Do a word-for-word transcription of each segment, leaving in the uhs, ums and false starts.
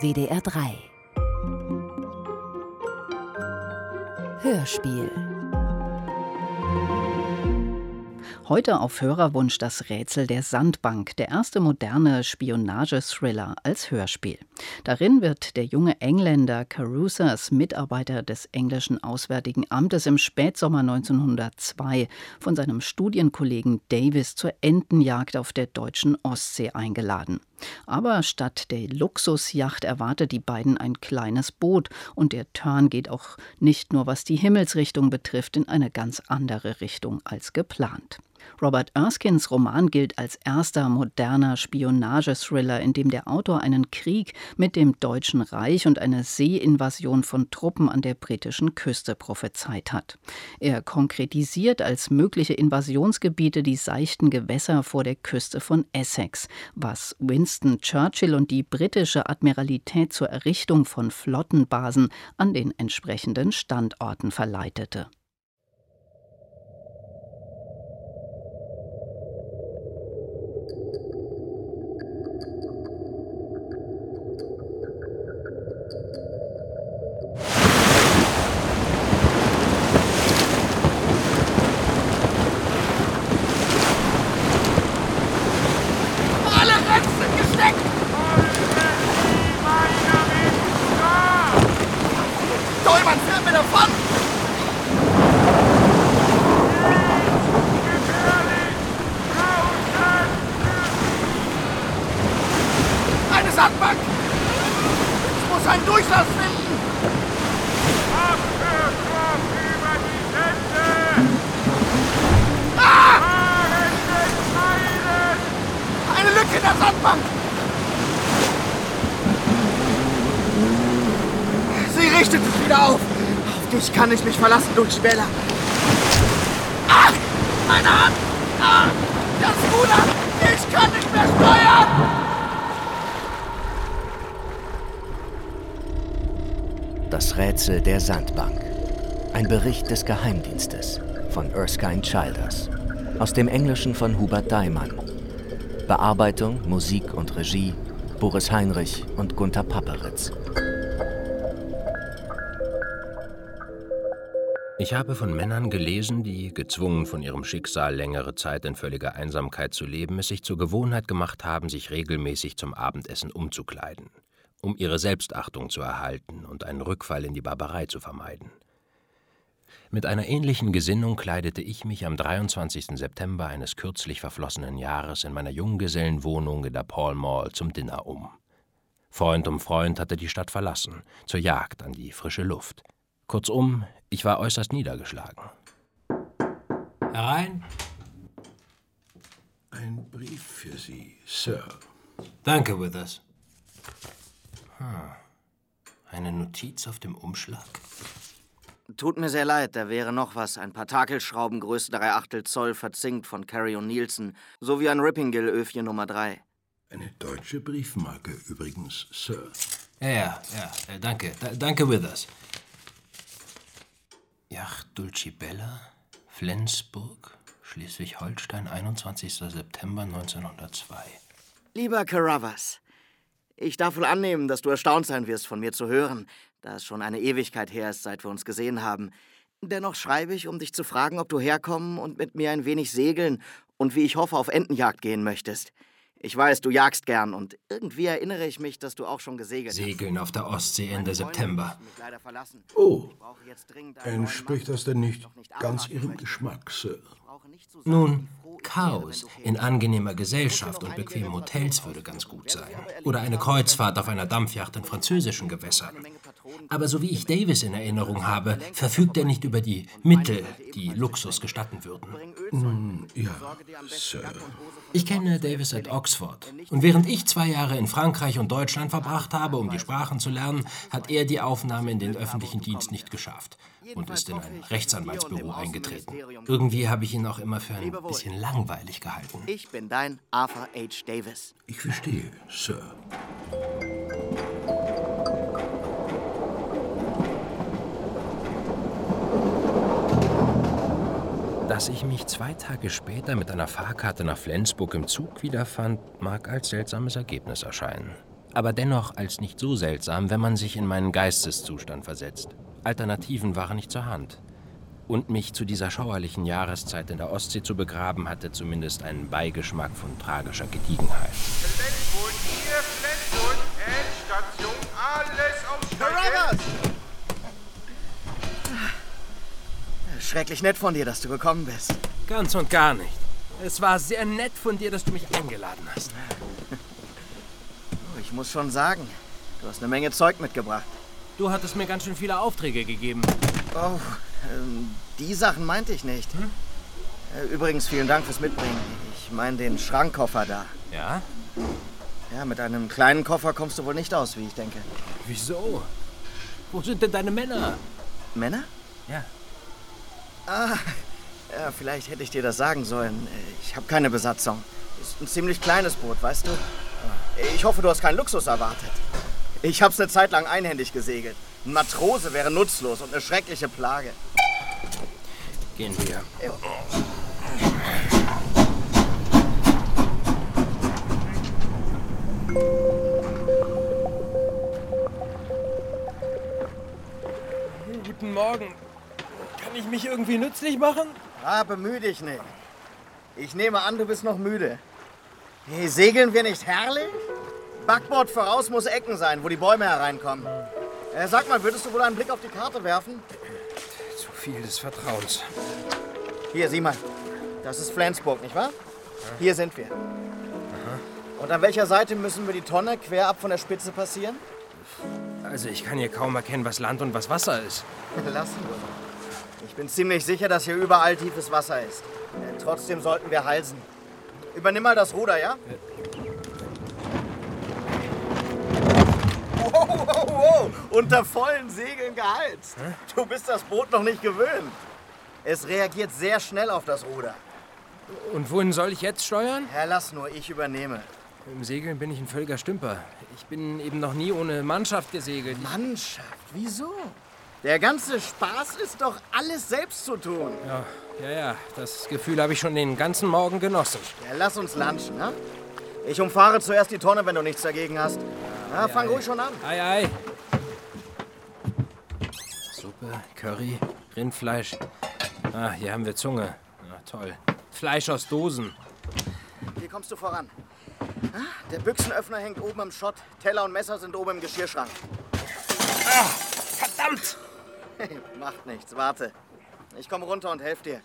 W D R drei Hörspiel. Heute auf Hörerwunsch das Rätsel der Sandbank, der erste moderne Spionage-Thriller als Hörspiel. Darin wird der junge Engländer Caruthers, Mitarbeiter des englischen Auswärtigen Amtes, im Spätsommer neunzehnhundertzwei von seinem Studienkollegen Davis zur Entenjagd auf der deutschen Ostsee eingeladen. Aber statt der Luxusjacht erwartet die beiden ein kleines Boot und der Turn geht auch nicht nur, was die Himmelsrichtung betrifft, in eine ganz andere Richtung als geplant. Robert Erskines Roman gilt als erster moderner Spionage-Thriller, in dem der Autor einen Krieg mit dem Deutschen Reich und eine Seeinvasion von Truppen an der britischen Küste prophezeit hat. Er konkretisiert als mögliche Invasionsgebiete die seichten Gewässer vor der Küste von Essex, was Winston Churchill und die britische Admiralität zur Errichtung von Flottenbasen an den entsprechenden Standorten verleitete. Kann ich mich verlassen, Dulce Bella? Ah! Meine Hand! Ah! Das Ruder! Ich kann nicht mehr steuern! Das Rätsel der Sandbank. Ein Bericht des Geheimdienstes von Erskine Childers. Aus dem Englischen von Hubert Daimann. Bearbeitung, Musik und Regie Boris Heinrich und Gunther Papperitz. Ich habe von Männern gelesen, die, gezwungen von ihrem Schicksal längere Zeit in völliger Einsamkeit zu leben, es sich zur Gewohnheit gemacht haben, sich regelmäßig zum Abendessen umzukleiden, um ihre Selbstachtung zu erhalten und einen Rückfall in die Barbarei zu vermeiden. Mit einer ähnlichen Gesinnung kleidete ich mich am dreiundzwanzigsten September eines kürzlich verflossenen Jahres in meiner Junggesellenwohnung in der Pall Mall zum Dinner um. Freund um Freund hatte die Stadt verlassen, zur Jagd an die frische Luft. Kurzum, ich war äußerst niedergeschlagen. Herein. Ein Brief für Sie, Sir. Danke, Withers. Hm. Eine Notiz auf dem Umschlag? Tut mir sehr leid, da wäre noch was. Ein paar Takelschrauben Größe drei Achtel Zoll verzinkt von Carry und Nielsen, sowie ein Rippingille-Öfchen Nummer drei. Eine deutsche Briefmarke übrigens, Sir. Ja, ja, ja, danke. Da, danke, Withers. Yacht Dulce Bella, Flensburg, Schleswig-Holstein, einundzwanzigsten September neunzehnhundertzwei. Lieber Caruthers, ich darf wohl annehmen, dass du erstaunt sein wirst, von mir zu hören, da es schon eine Ewigkeit her ist, seit wir uns gesehen haben. Dennoch schreibe ich, um dich zu fragen, ob du herkommen und mit mir ein wenig segeln und, wie ich hoffe, auf Entenjagd gehen möchtest. Ich weiß, du jagst gern und irgendwie erinnere ich mich, dass du auch schon gesegelt hast. Segeln auf der Ostsee Ende September. Oh, entspricht das denn nicht ganz Ihrem Geschmack, Sir? Nun, Chaos in angenehmer Gesellschaft und bequemen Hotels würde ganz gut sein. Oder eine Kreuzfahrt auf einer Dampfjacht in französischen Gewässern. Aber so wie ich Davis in Erinnerung habe, verfügt er nicht über die Mittel, die Luxus gestatten würden. Nun, ja, Sir. Ich kenne Davis at Oxford. Und während ich zwei Jahre in Frankreich und Deutschland verbracht habe, um die Sprachen zu lernen, hat er die Aufnahme in den öffentlichen Dienst nicht geschafft und ist in ein Rechtsanwaltsbüro eingetreten. Irgendwie habe ich ihn auch immer für ein bisschen langweilig gehalten. Ich bin dein Arthur H. Davis. Ich verstehe, Sir. Dass ich mich zwei Tage später mit einer Fahrkarte nach Flensburg im Zug wiederfand, mag als seltsames Ergebnis erscheinen. aber dennoch als nicht so seltsam, wenn man sich in meinen Geisteszustand versetzt. Alternativen waren nicht zur Hand. Und mich zu dieser schauerlichen Jahreszeit in der Ostsee zu begraben, hatte zumindest einen Beigeschmack von tragischer Gediegenheit. Flensburg, hier Flensburg, Endstation, alles aussteigen. Schrecklich nett von dir, dass du gekommen bist. Ganz und gar nicht. Es war sehr nett von dir, dass du mich eingeladen hast. Ich muss schon sagen, du hast eine Menge Zeug mitgebracht. Du hattest mir ganz schön viele Aufträge gegeben. Oh, ähm, die Sachen meinte ich nicht. Hm? Äh, übrigens, vielen Dank fürs Mitbringen. Ich meine den Schrankkoffer da. Ja? Ja, mit einem kleinen Koffer kommst du wohl nicht aus, wie ich denke. Wieso? Wo sind denn deine Männer? Männer? Ja. Ah, ja, vielleicht hätte ich dir das sagen sollen. Ich habe keine Besatzung. Ist ein ziemlich kleines Boot, weißt du? Ich hoffe, du hast keinen Luxus erwartet. Ich hab's eine Zeit lang einhändig gesegelt. Ein Matrose wäre nutzlos und eine schreckliche Plage. Gehen wir. Ja. Guten Morgen. Kann ich mich irgendwie nützlich machen? Ah, bemühe dich nicht. Ich nehme an, du bist noch müde. Hey, segeln wir nicht herrlich? Backbord voraus muss Ecken sein, wo die Bäume hereinkommen. Äh, sag mal, würdest du wohl einen Blick auf die Karte werfen? Zu viel des Vertrauens. Hier, sieh mal. Das ist Flensburg, nicht wahr? Ja. Hier sind wir. Aha. Und an welcher Seite müssen wir die Tonne quer ab von der Spitze passieren? Also ich kann hier kaum erkennen, was Land und was Wasser ist. Lassen wir. Ich bin ziemlich sicher, dass hier überall tiefes Wasser ist. Äh, trotzdem sollten wir halsen. Übernimm mal das Ruder, ja? Wow, wow, wow. Unter vollen Segeln geheizt. Hä? Du bist das Boot noch nicht gewöhnt. Es reagiert sehr schnell auf das Ruder. Und wohin soll ich jetzt steuern? Herr, lass nur, ich übernehme. Im Segeln bin ich ein völliger Stümper. Ich bin eben noch nie ohne Mannschaft gesegelt. Mannschaft? Wieso? Der ganze Spaß ist doch alles selbst zu tun. Ja, ja, ja. Das Gefühl habe ich schon den ganzen Morgen genossen. Ja, lass uns lunchen, ne? Ich umfahre zuerst die Tonne, wenn du nichts dagegen hast. Ja, ei, fang ei. ruhig schon an. Ei, ei. Suppe, Curry, Rindfleisch. Ah, hier haben wir Zunge. Ah, toll. Fleisch aus Dosen. Hier kommst du voran. Der Büchsenöffner hängt oben im Schott. Teller und Messer sind oben im Geschirrschrank. Ah, verdammt! Macht nichts, warte. Ich komme runter und helfe dir.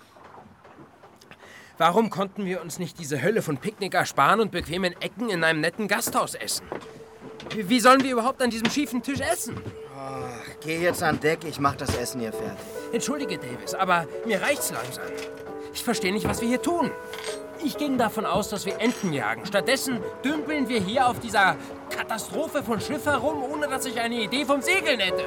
Warum konnten wir uns nicht diese Hölle von Picknick ersparen und bequemen Ecken in einem netten Gasthaus essen? Wie, wie sollen wir überhaupt an diesem schiefen Tisch essen? Oh, geh jetzt an Deck, ich mach das Essen hier fertig. Entschuldige, Davis, aber mir reicht's langsam. Ich verstehe nicht, was wir hier tun. Ich ging davon aus, dass wir Enten jagen. Stattdessen dümpeln wir hier auf dieser Katastrophe von Schiff herum, ohne dass ich eine Idee vom Segeln hätte.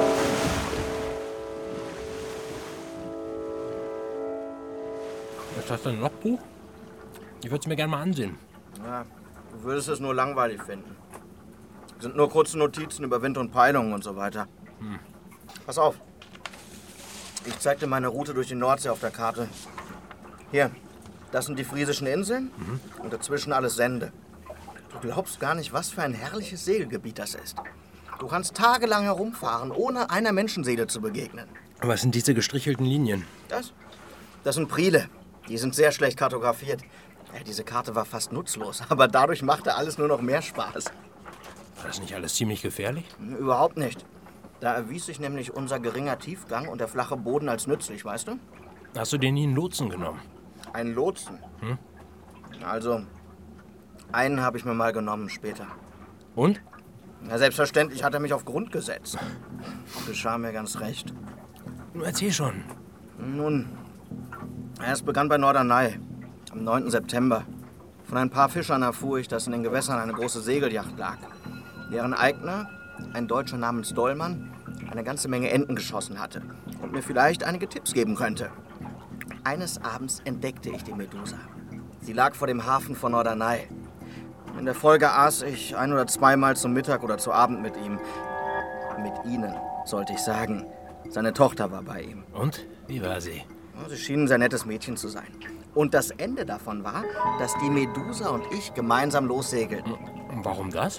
Was ist das denn noch, Buch? Ich würde es mir gerne mal ansehen. Ja, du würdest es nur langweilig finden. Es sind nur kurze Notizen über Wind und Peilungen und so weiter. Hm. Pass auf. Ich zeig dir meine Route durch die Nordsee auf der Karte. Hier, das sind die Friesischen Inseln mhm. und dazwischen alles Sende. Du glaubst gar nicht, was für ein herrliches Segelgebiet das ist. Du kannst tagelang herumfahren, ohne einer Menschenseele zu begegnen. Was sind diese gestrichelten Linien? Das? Das sind Priele. Die sind sehr schlecht kartografiert. Ja, diese Karte war fast nutzlos, aber dadurch machte alles nur noch mehr Spaß. War das nicht alles ziemlich gefährlich? Überhaupt nicht. Da erwies sich nämlich unser geringer Tiefgang und der flache Boden als nützlich, weißt du? Hast du dir nie einen Lotsen genommen? Einen Lotsen? Hm? Also, einen habe ich mir mal genommen später. Und? Ja, selbstverständlich hat er mich auf Grund gesetzt. Geschah mir ganz recht. Nun erzähl schon. Nun, es begann bei Norderney, am neunten September. Von ein paar Fischern erfuhr ich, dass in den Gewässern eine große Segelyacht lag, deren Eigner, ein Deutscher namens Dollmann, eine ganze Menge Enten geschossen hatte und mir vielleicht einige Tipps geben könnte. Eines Abends entdeckte ich die Medusa. Sie lag vor dem Hafen von Norderney. In der Folge aß ich ein- oder zweimal zum Mittag oder zu Abend mit ihm. Mit ihnen, sollte ich sagen. Seine Tochter war bei ihm. Und? Wie war sie? Sie schien ein sehr nettes Mädchen zu sein. Und das Ende davon war, dass die Medusa und ich gemeinsam lossegelten. Warum das?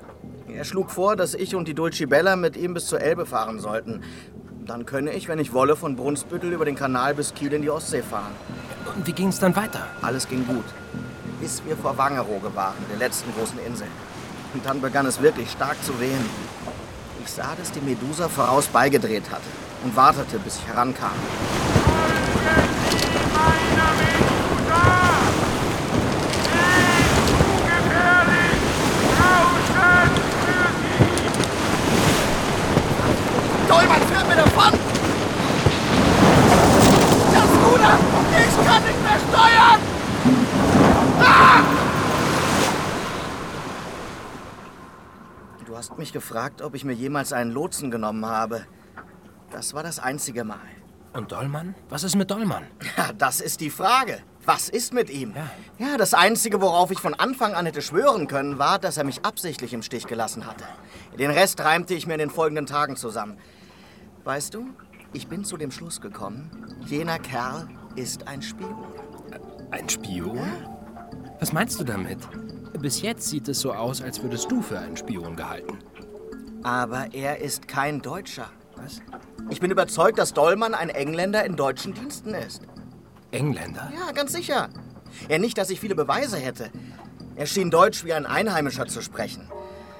Er schlug vor, dass ich und die Dulcibella mit ihm bis zur Elbe fahren sollten. Dann könne ich, wenn ich wolle, von Brunsbüttel über den Kanal bis Kiel in die Ostsee fahren. Und wie ging es dann weiter? Alles ging gut, bis wir vor Wangerooge waren, der letzten großen Insel. Und dann begann es wirklich stark zu wehen. Ich sah, dass die Medusa voraus beigedreht hatte und wartete, bis ich herankam. Meiner Medusa! Ungefährlich! Draußen für Sie! Dolman, führt mir davon! Das Ruder! Ich kann nicht mehr steuern! Ah! Du hast mich gefragt, ob ich mir jemals einen Lotsen genommen habe. Das war das einzige Mal. Und Dollmann? Was ist mit Dollmann? Ja, das ist die Frage. Was ist mit ihm? Ja. Ja, das Einzige, worauf ich von Anfang an hätte schwören können, war, dass er mich absichtlich im Stich gelassen hatte. Den Rest reimte ich mir in den folgenden Tagen zusammen. Weißt du, ich bin zu dem Schluss gekommen, jener Kerl ist ein Spion. Ein Spion? Was meinst du damit? Bis jetzt sieht es so aus, als würdest du für einen Spion gehalten. Aber er ist kein Deutscher. Was? Ich bin überzeugt, dass Dollmann ein Engländer in deutschen Diensten ist. Engländer? Ja, ganz sicher. Ja, nicht, dass ich viele Beweise hätte. Er schien Deutsch wie ein Einheimischer zu sprechen.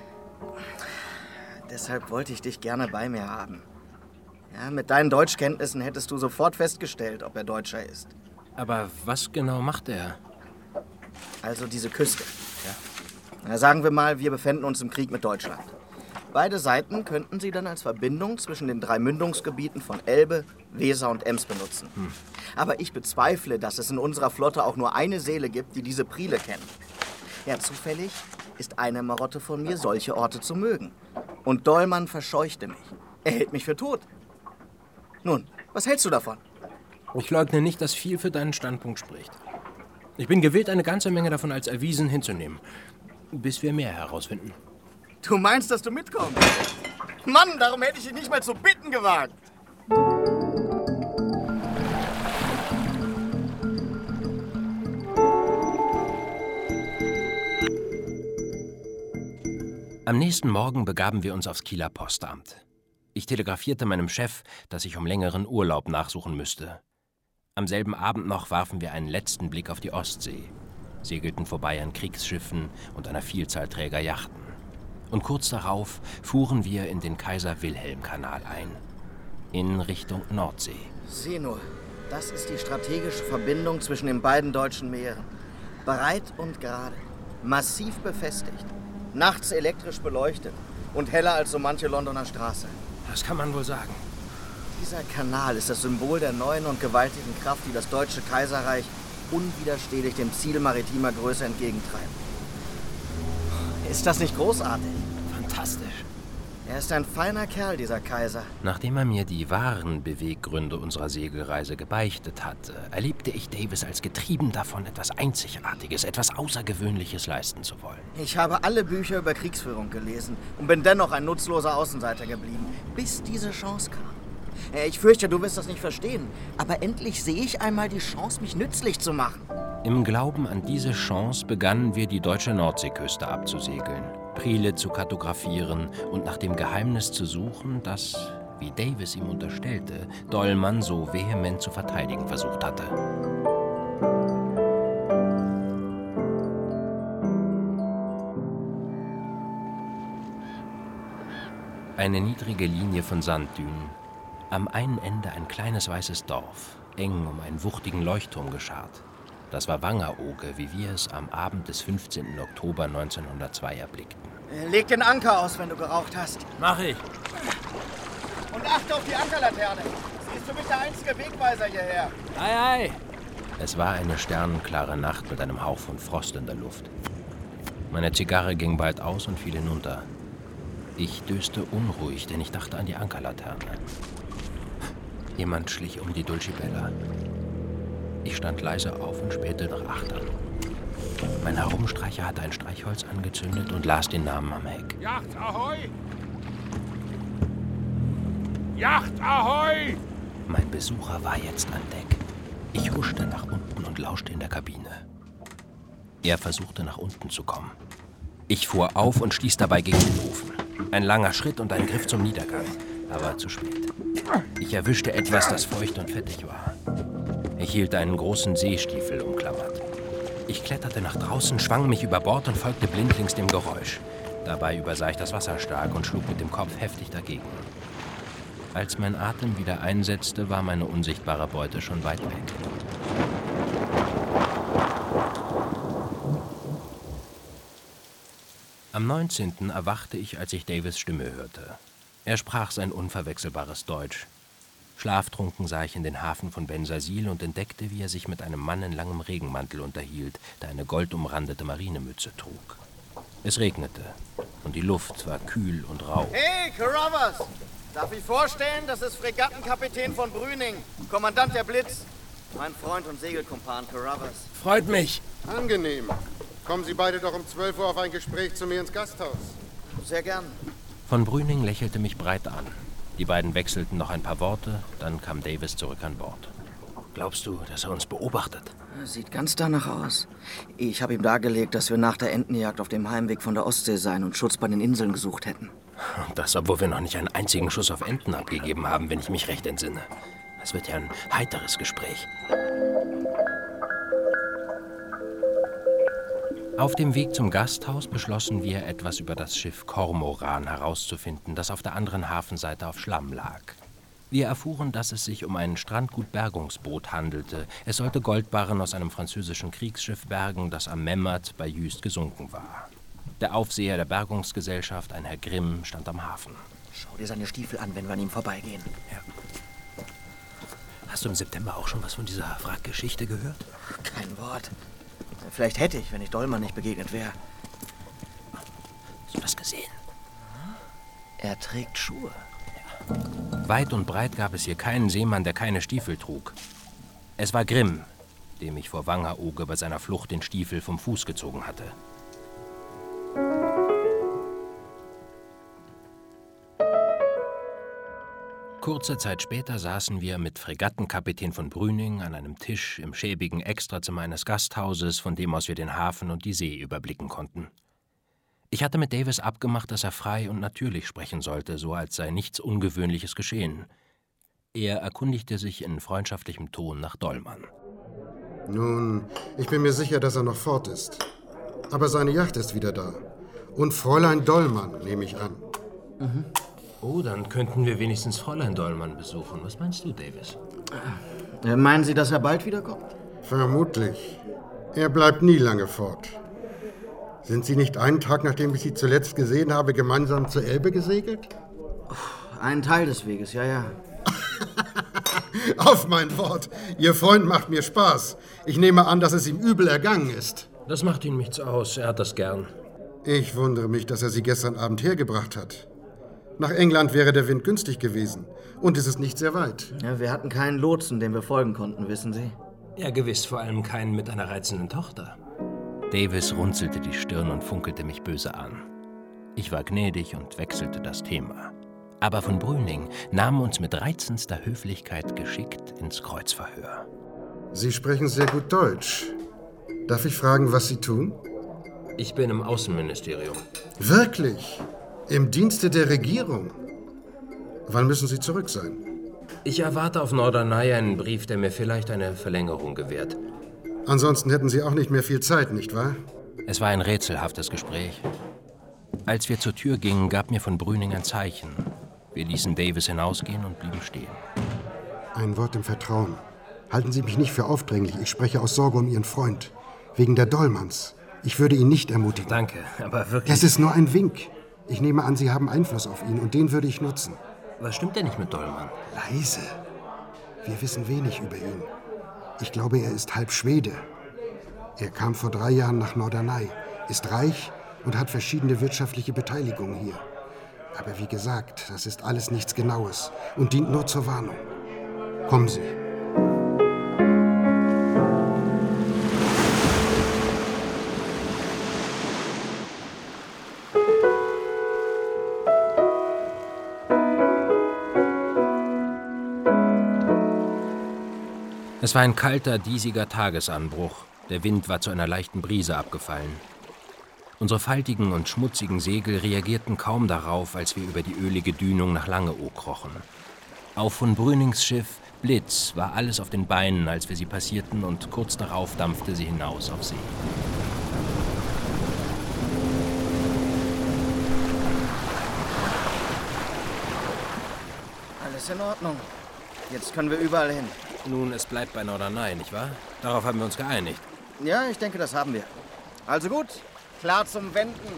Deshalb wollte ich dich gerne bei mir haben. Ja, mit deinen Deutschkenntnissen hättest du sofort festgestellt, ob er Deutscher ist. Aber was genau macht er? Also diese Küste. Ja. Na, sagen wir mal, wir befänden uns im Krieg mit Deutschland. Beide Seiten könnten sie dann als Verbindung zwischen den drei Mündungsgebieten von Elbe, Weser und Ems benutzen. Hm. Aber ich bezweifle, dass es in unserer Flotte auch nur eine Seele gibt, die diese Priele kennt. Ja, zufällig ist eine Marotte von mir, solche Orte zu mögen. Und Dollmann verscheuchte mich. Er hält mich für tot. Nun, was hältst du davon? Ich leugne nicht, dass viel für deinen Standpunkt spricht. Ich bin gewillt, eine ganze Menge davon als erwiesen hinzunehmen, bis wir mehr herausfinden. Du meinst, dass du mitkommst? Mann, darum hätte ich dich nicht mal zu bitten gewagt. Am nächsten Morgen begaben wir uns aufs Kieler Postamt. Ich telegrafierte meinem Chef, dass ich um längeren Urlaub nachsuchen müsste. Am selben Abend noch warfen wir einen letzten Blick auf die Ostsee, segelten vorbei an Kriegsschiffen und einer Vielzahl träger Yachten. Und kurz darauf fuhren wir in den Kaiser-Wilhelm-Kanal ein, in Richtung Nordsee. Sieh nur, das ist die strategische Verbindung zwischen den beiden deutschen Meeren. Breit und gerade, massiv befestigt, nachts elektrisch beleuchtet und heller als so manche Londoner Straße. Das kann man wohl sagen. Dieser Kanal ist das Symbol der neuen und gewaltigen Kraft, die das Deutsche Kaiserreich unwiderstehlich dem Ziel maritimer Größe entgegentreibt. Ist das nicht großartig? Fantastisch. Er ist ein feiner Kerl, dieser Kaiser. Nachdem er mir die wahren Beweggründe unserer Segelreise gebeichtet hatte, erlebte ich Davis als getrieben davon, etwas Einzigartiges, etwas Außergewöhnliches leisten zu wollen. Ich habe alle Bücher über Kriegsführung gelesen und bin dennoch ein nutzloser Außenseiter geblieben, bis diese Chance kam. Ich fürchte, du wirst das nicht verstehen, aber endlich sehe ich einmal die Chance, mich nützlich zu machen. Im Glauben an diese Chance begannen wir, die deutsche Nordseeküste abzusegeln, Priele zu kartografieren und nach dem Geheimnis zu suchen, das, wie Davis ihm unterstellte, Dollmann so vehement zu verteidigen versucht hatte. Eine niedrige Linie von Sanddünen, am einen Ende ein kleines weißes Dorf, eng um einen wuchtigen Leuchtturm geschart. Das war Wangerooge, wie wir es am Abend des fünfzehnten Oktober neunzehnhundertzwei erblickten. Leg den Anker aus, wenn du geraucht hast. Mach ich. Und achte auf die Ankerlaterne. Sie ist für mich der einzige Wegweiser hierher. Ei, ei. Es war eine sternenklare Nacht mit einem Hauch von Frost in der Luft. Meine Zigarre ging bald aus und fiel hinunter. Ich döste unruhig, denn ich dachte an die Ankerlaterne. Jemand schlich um die Dulcibella. Ich stand leise auf und spähte nach Achtern. Mein Herumstreicher hatte ein Streichholz angezündet und las den Namen am Heck. Yacht Ahoi! Yacht Ahoi! Mein Besucher war jetzt an Deck. Ich huschte nach unten und lauschte in der Kabine. Er versuchte nach unten zu kommen. Ich fuhr auf und stieß dabei gegen den Ofen. Ein langer Schritt und ein Griff zum Niedergang, aber zu spät. Ich erwischte etwas, das feucht und fettig war. Ich hielt einen großen Seestiefel umklammert. Ich kletterte nach draußen, schwang mich über Bord und folgte blindlings dem Geräusch. Dabei übersah ich das Wasser stark und schlug mit dem Kopf heftig dagegen. Als mein Atem wieder einsetzte, war meine unsichtbare Beute schon weit weg. Am neunzehnten erwachte ich, als ich Davis' Stimme hörte. Er sprach sein unverwechselbares Deutsch. Schlaftrunken sah ich in den Hafen von Bensasil und entdeckte, wie er sich mit einem Mann in langem Regenmantel unterhielt, der eine goldumrandete Marinemütze trug. Es regnete und die Luft war kühl und rau. Hey, Carruthers! Darf ich vorstellen, das ist Fregattenkapitän von Brüning, Kommandant der Blitz. Mein Freund und Segelkumpan Carruthers. Freut mich. Angenehm. Kommen Sie beide doch um zwölf Uhr auf ein Gespräch zu mir ins Gasthaus. Sehr gern. Von Brüning lächelte mich breit an. Die beiden wechselten noch ein paar Worte, dann kam Davis zurück an Bord. Glaubst du, dass er uns beobachtet? Sieht ganz danach aus. Ich habe ihm dargelegt, dass wir nach der Entenjagd auf dem Heimweg von der Ostsee seien und Schutz bei den Inseln gesucht hätten. Und das, obwohl wir noch nicht einen einzigen Schuss auf Enten abgegeben haben, wenn ich mich recht entsinne. Das wird ja ein heiteres Gespräch. Auf dem Weg zum Gasthaus beschlossen wir, etwas über das Schiff Kormoran herauszufinden, das auf der anderen Hafenseite auf Schlamm lag. Wir erfuhren, dass es sich um ein Strandgut-Bergungsboot handelte. Es sollte Goldbarren aus einem französischen Kriegsschiff bergen, das am Memmert bei Jüst gesunken war. Der Aufseher der Bergungsgesellschaft, ein Herr Grimm, stand am Hafen. Schau dir seine Stiefel an, wenn wir an ihm vorbeigehen. Ja. Hast du im September auch schon was von dieser Wrackgeschichte gehört? Kein Wort. Vielleicht hätte ich, wenn ich Dollmann nicht begegnet wäre. Hast du das gesehen? Er trägt Schuhe. Ja. Weit und breit gab es hier keinen Seemann, der keine Stiefel trug. Es war Grimm, dem ich vor Wangerooge bei seiner Flucht den Stiefel vom Fuß gezogen hatte. Kurze Zeit später saßen wir mit Fregattenkapitän von Brüning an einem Tisch im schäbigen Extrazimmer eines Gasthauses, von dem aus wir den Hafen und die See überblicken konnten. Ich hatte mit Davis abgemacht, dass er frei und natürlich sprechen sollte, so als sei nichts Ungewöhnliches geschehen. Er erkundigte sich in freundschaftlichem Ton nach Dollmann. Nun, ich bin mir sicher, dass er noch fort ist. Aber seine Yacht ist wieder da. Und Fräulein Dollmann, nehme ich an. Mhm. Oh, dann könnten wir wenigstens Fräulein Dollmann besuchen. Was meinst du, Davis? Äh, meinen Sie, dass er bald wiederkommt? Vermutlich. Er bleibt nie lange fort. Sind Sie nicht einen Tag, nachdem ich Sie zuletzt gesehen habe, gemeinsam zur Elbe gesegelt? Ein Teil des Weges, ja, ja. Auf mein Wort, Ihr Freund macht mir Spaß. Ich nehme an, dass es ihm übel ergangen ist. Das macht ihm nichts aus, er hat das gern. Ich wundere mich, dass er Sie gestern Abend hergebracht hat. Nach England wäre der Wind günstig gewesen. Und es ist nicht sehr weit. Ja, wir hatten keinen Lotsen, dem wir folgen konnten, wissen Sie. Ja, gewiss, vor allem keinen mit einer reizenden Tochter. Davis runzelte die Stirn und funkelte mich böse an. Ich war gnädig und wechselte das Thema. Aber von Brüning nahm uns mit reizendster Höflichkeit geschickt ins Kreuzverhör. Sie sprechen sehr gut Deutsch. Darf ich fragen, was Sie tun? Ich bin im Außenministerium. Wirklich? Im Dienste der Regierung? Wann müssen Sie zurück sein? Ich erwarte auf Norderney einen Brief, der mir vielleicht eine Verlängerung gewährt. Ansonsten hätten Sie auch nicht mehr viel Zeit, nicht wahr? Es war ein rätselhaftes Gespräch. Als wir zur Tür gingen, gab mir von Brüning ein Zeichen. Wir ließen Davis hinausgehen und blieben stehen. Ein Wort im Vertrauen. Halten Sie mich nicht für aufdringlich. Ich spreche aus Sorge um Ihren Freund. Wegen der Dollmanns. Ich würde ihn nicht ermutigen. Danke, aber wirklich... Es ist nur ein Wink. Ich nehme an, Sie haben Einfluss auf ihn und den würde ich nutzen. Was stimmt denn nicht mit Dollmann? Leise. Wir wissen wenig über ihn. Ich glaube, er ist halb Schwede. Er kam vor drei Jahren nach Norderney, ist reich und hat verschiedene wirtschaftliche Beteiligungen hier. Aber wie gesagt, das ist alles nichts Genaues und dient nur zur Warnung. Kommen Sie. Es war ein kalter, diesiger Tagesanbruch. Der Wind war zu einer leichten Brise abgefallen. Unsere faltigen und schmutzigen Segel reagierten kaum darauf, als wir über die ölige Dünung nach Langeoog krochen. Auf von Brünings Schiff Blitz war alles auf den Beinen, als wir sie passierten, und kurz darauf dampfte sie hinaus auf See. Alles in Ordnung. Jetzt können wir überall hin. Nun, es bleibt bei Norderney, nicht wahr? Darauf haben wir uns geeinigt. Ja, ich denke, das haben wir. Also gut, klar zum Wenden.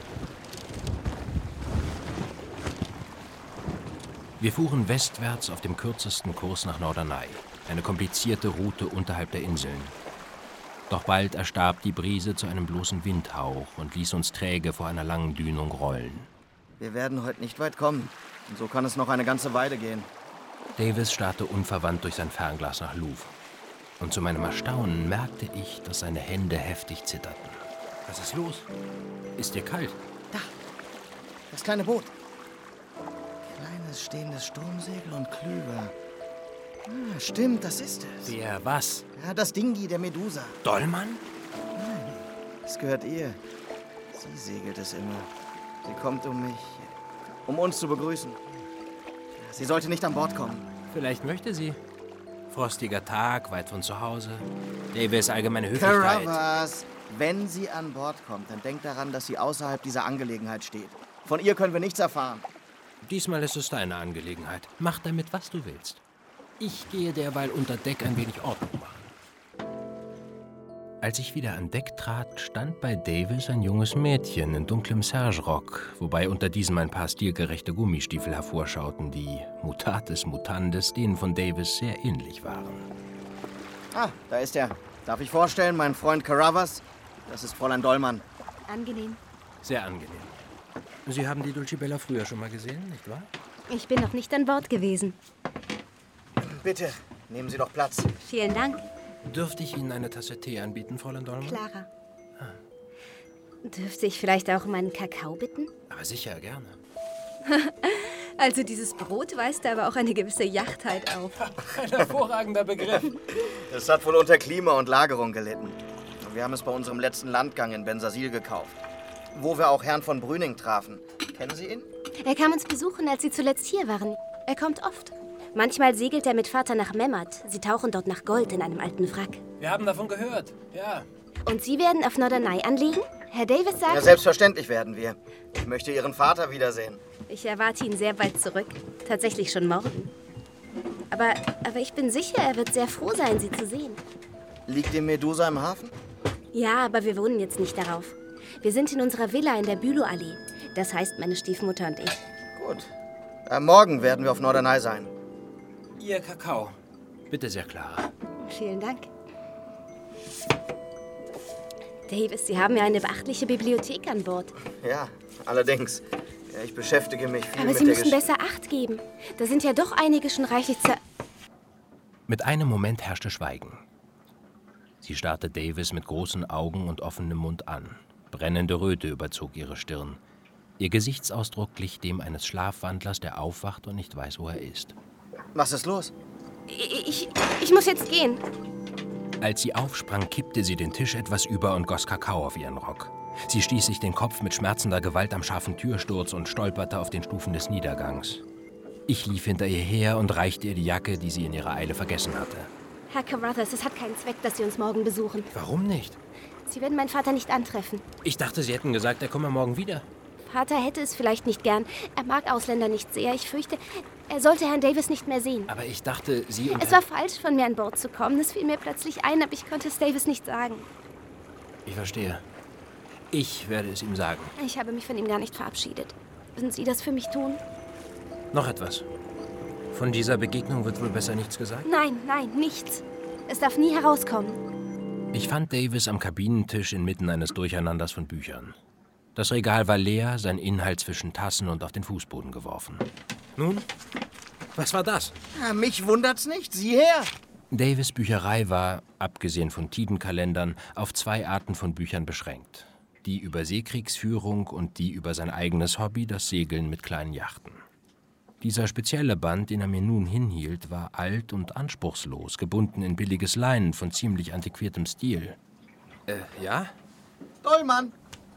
Wir fuhren westwärts auf dem kürzesten Kurs nach Norderney, eine komplizierte Route unterhalb der Inseln. Doch bald erstarb die Brise zu einem bloßen Windhauch und ließ uns träge vor einer langen Dünung rollen. Wir werden heute nicht weit kommen. Und so kann es noch eine ganze Weile gehen. Davis starrte unverwandt durch sein Fernglas nach Louvre. Und zu meinem Erstaunen merkte ich, dass seine Hände heftig zitterten. Was ist los? Ist dir kalt? Da, das kleine Boot. Kleines stehendes Sturmsegel und Klüver. Ah, stimmt, das ist es. Wer, was? Ja, das Dingi der Medusa. Dollmann? Nein, es gehört ihr. Sie segelt es immer. Sie kommt, um mich, um uns zu begrüßen. Sie sollte nicht an Bord kommen. Vielleicht möchte sie. Frostiger Tag, weit von zu Hause. Davis, allgemeine Höflichkeit. Carruthers, wenn sie an Bord kommt, dann denkt daran, dass sie außerhalb dieser Angelegenheit steht. Von ihr können wir nichts erfahren. Diesmal ist es deine Angelegenheit. Mach damit, was du willst. Ich gehe derweil unter Deck ein wenig Ordnung machen. Als ich wieder an Deck trat, stand bei Davis ein junges Mädchen in dunklem Sergerock, wobei unter diesem ein paar stilgerechte Gummistiefel hervorschauten, die, mutatis mutandis, denen von Davis sehr ähnlich waren. Ah, da ist er. Darf ich vorstellen, mein Freund Carruthers? Das ist Fräulein Dollmann. Angenehm. Sehr angenehm. Sie haben die Dulcibella früher schon mal gesehen, nicht wahr? Ich bin noch nicht an Bord gewesen. Bitte, nehmen Sie doch Platz. Vielen Dank. Dürfte ich Ihnen eine Tasse Tee anbieten, Fräulein Dollmann? Clara. Ah. Dürfte ich vielleicht auch um einen Kakao bitten? Aber sicher, gerne. Also dieses Brot weist aber auch eine gewisse Jachtheit auf. Ein hervorragender Begriff. Es hat wohl unter Klima und Lagerung gelitten. Wir haben es bei unserem letzten Landgang in Bensasil gekauft, wo wir auch Herrn von Brüning trafen. Kennen Sie ihn? Er kam uns besuchen, als Sie zuletzt hier waren. Er kommt oft. Manchmal segelt er mit Vater nach Memmert. Sie tauchen dort nach Gold in einem alten Wrack. Wir haben davon gehört, ja. Und Sie werden auf Norderney anlegen? Herr Davis sagt... Ja, selbstverständlich werden wir. Ich möchte Ihren Vater wiedersehen. Ich erwarte ihn sehr bald zurück. Tatsächlich schon morgen. Aber, aber ich bin sicher, er wird sehr froh sein, Sie zu sehen. Liegt die Medusa im Hafen? Ja, aber wir wohnen jetzt nicht darauf. Wir sind in unserer Villa in der Bülow-Allee. Das heißt meine Stiefmutter und ich. Gut. Äh, morgen werden wir auf Norderney sein. Ihr Kakao. Bitte sehr, Clara. Vielen Dank. Davis, Sie haben ja eine beachtliche Bibliothek an Bord. Ja, allerdings. Ja, ich beschäftige mich viel Aber mit Sie der müssen Gesch besser Acht geben. Da sind ja doch einige schon reichlich zer... Mit einem Moment herrschte Schweigen. Sie starrte Davis mit großen Augen und offenem Mund an. Brennende Röte überzog ihre Stirn. Ihr Gesichtsausdruck glich dem eines Schlafwandlers, der aufwacht und nicht weiß, wo er ist. Was ist los? Ich, ich, ich muss jetzt gehen. Als sie aufsprang, kippte sie den Tisch etwas über und goss Kakao auf ihren Rock. Sie stieß sich den Kopf mit schmerzender Gewalt am scharfen Türsturz und stolperte auf den Stufen des Niedergangs. Ich lief hinter ihr her und reichte ihr die Jacke, die sie in ihrer Eile vergessen hatte. Herr Carruthers, es hat keinen Zweck, dass Sie uns morgen besuchen. Warum nicht? Sie werden meinen Vater nicht antreffen. Ich dachte, Sie hätten gesagt, er komme morgen wieder. Vater hätte es vielleicht nicht gern. Er mag Ausländer nicht sehr. Ich fürchte, er sollte Herrn Davis nicht mehr sehen. Aber ich dachte, Sie und... Es war falsch, von mir an Bord zu kommen. Das fiel mir plötzlich ein, aber ich konnte es Davis nicht sagen. Ich verstehe. Ich werde es ihm sagen. Ich habe mich von ihm gar nicht verabschiedet. Würden Sie das für mich tun? Noch etwas. Von dieser Begegnung wird wohl besser nichts gesagt? Nein, nein, nichts. Es darf nie herauskommen. Ich fand Davis am Kabinentisch inmitten eines Durcheinanders von Büchern. Das Regal war leer, sein Inhalt zwischen Tassen und auf den Fußboden geworfen. Nun, was war das? Ja, mich wundert's nicht. Sieh her! Davis' Bücherei war, abgesehen von Tidenkalendern, auf zwei Arten von Büchern beschränkt. Die über Seekriegsführung und die über sein eigenes Hobby, das Segeln mit kleinen Yachten. Dieser spezielle Band, den er mir nun hinhielt, war alt und anspruchslos, gebunden in billiges Leinen von ziemlich antiquiertem Stil. Äh, ja? Dollmann!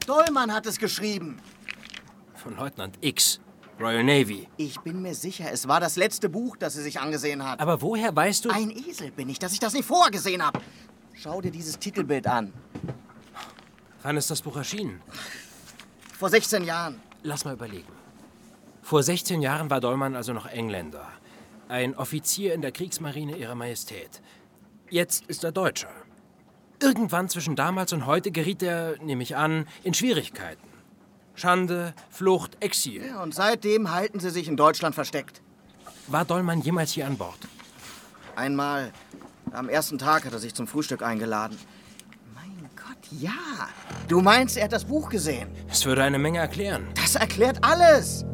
Dollmann hat es geschrieben. Von Leutnant X, Royal Navy. Ich bin mir sicher, es war das letzte Buch, das sie sich angesehen hat. Aber woher weißt du... Ein Esel bin ich, dass ich das nicht vorgesehen habe. Schau dir dieses Titelbild an. Wann ist das Buch erschienen? Vor sechzehn Jahren. Lass mal überlegen. Vor sechzehn Jahren war Dollmann also noch Engländer. Ein Offizier in der Kriegsmarine Ihrer Majestät. Jetzt ist er Deutscher. Irgendwann zwischen damals und heute geriet er, nehme ich an, in Schwierigkeiten. Schande, Flucht, Exil. Ja, und seitdem halten sie sich in Deutschland versteckt. War Dollmann jemals hier an Bord? Einmal. Am ersten Tag hat er sich zum Frühstück eingeladen. Mein Gott, ja. Du meinst, er hat das Buch gesehen? Es würde eine Menge erklären. Das erklärt alles.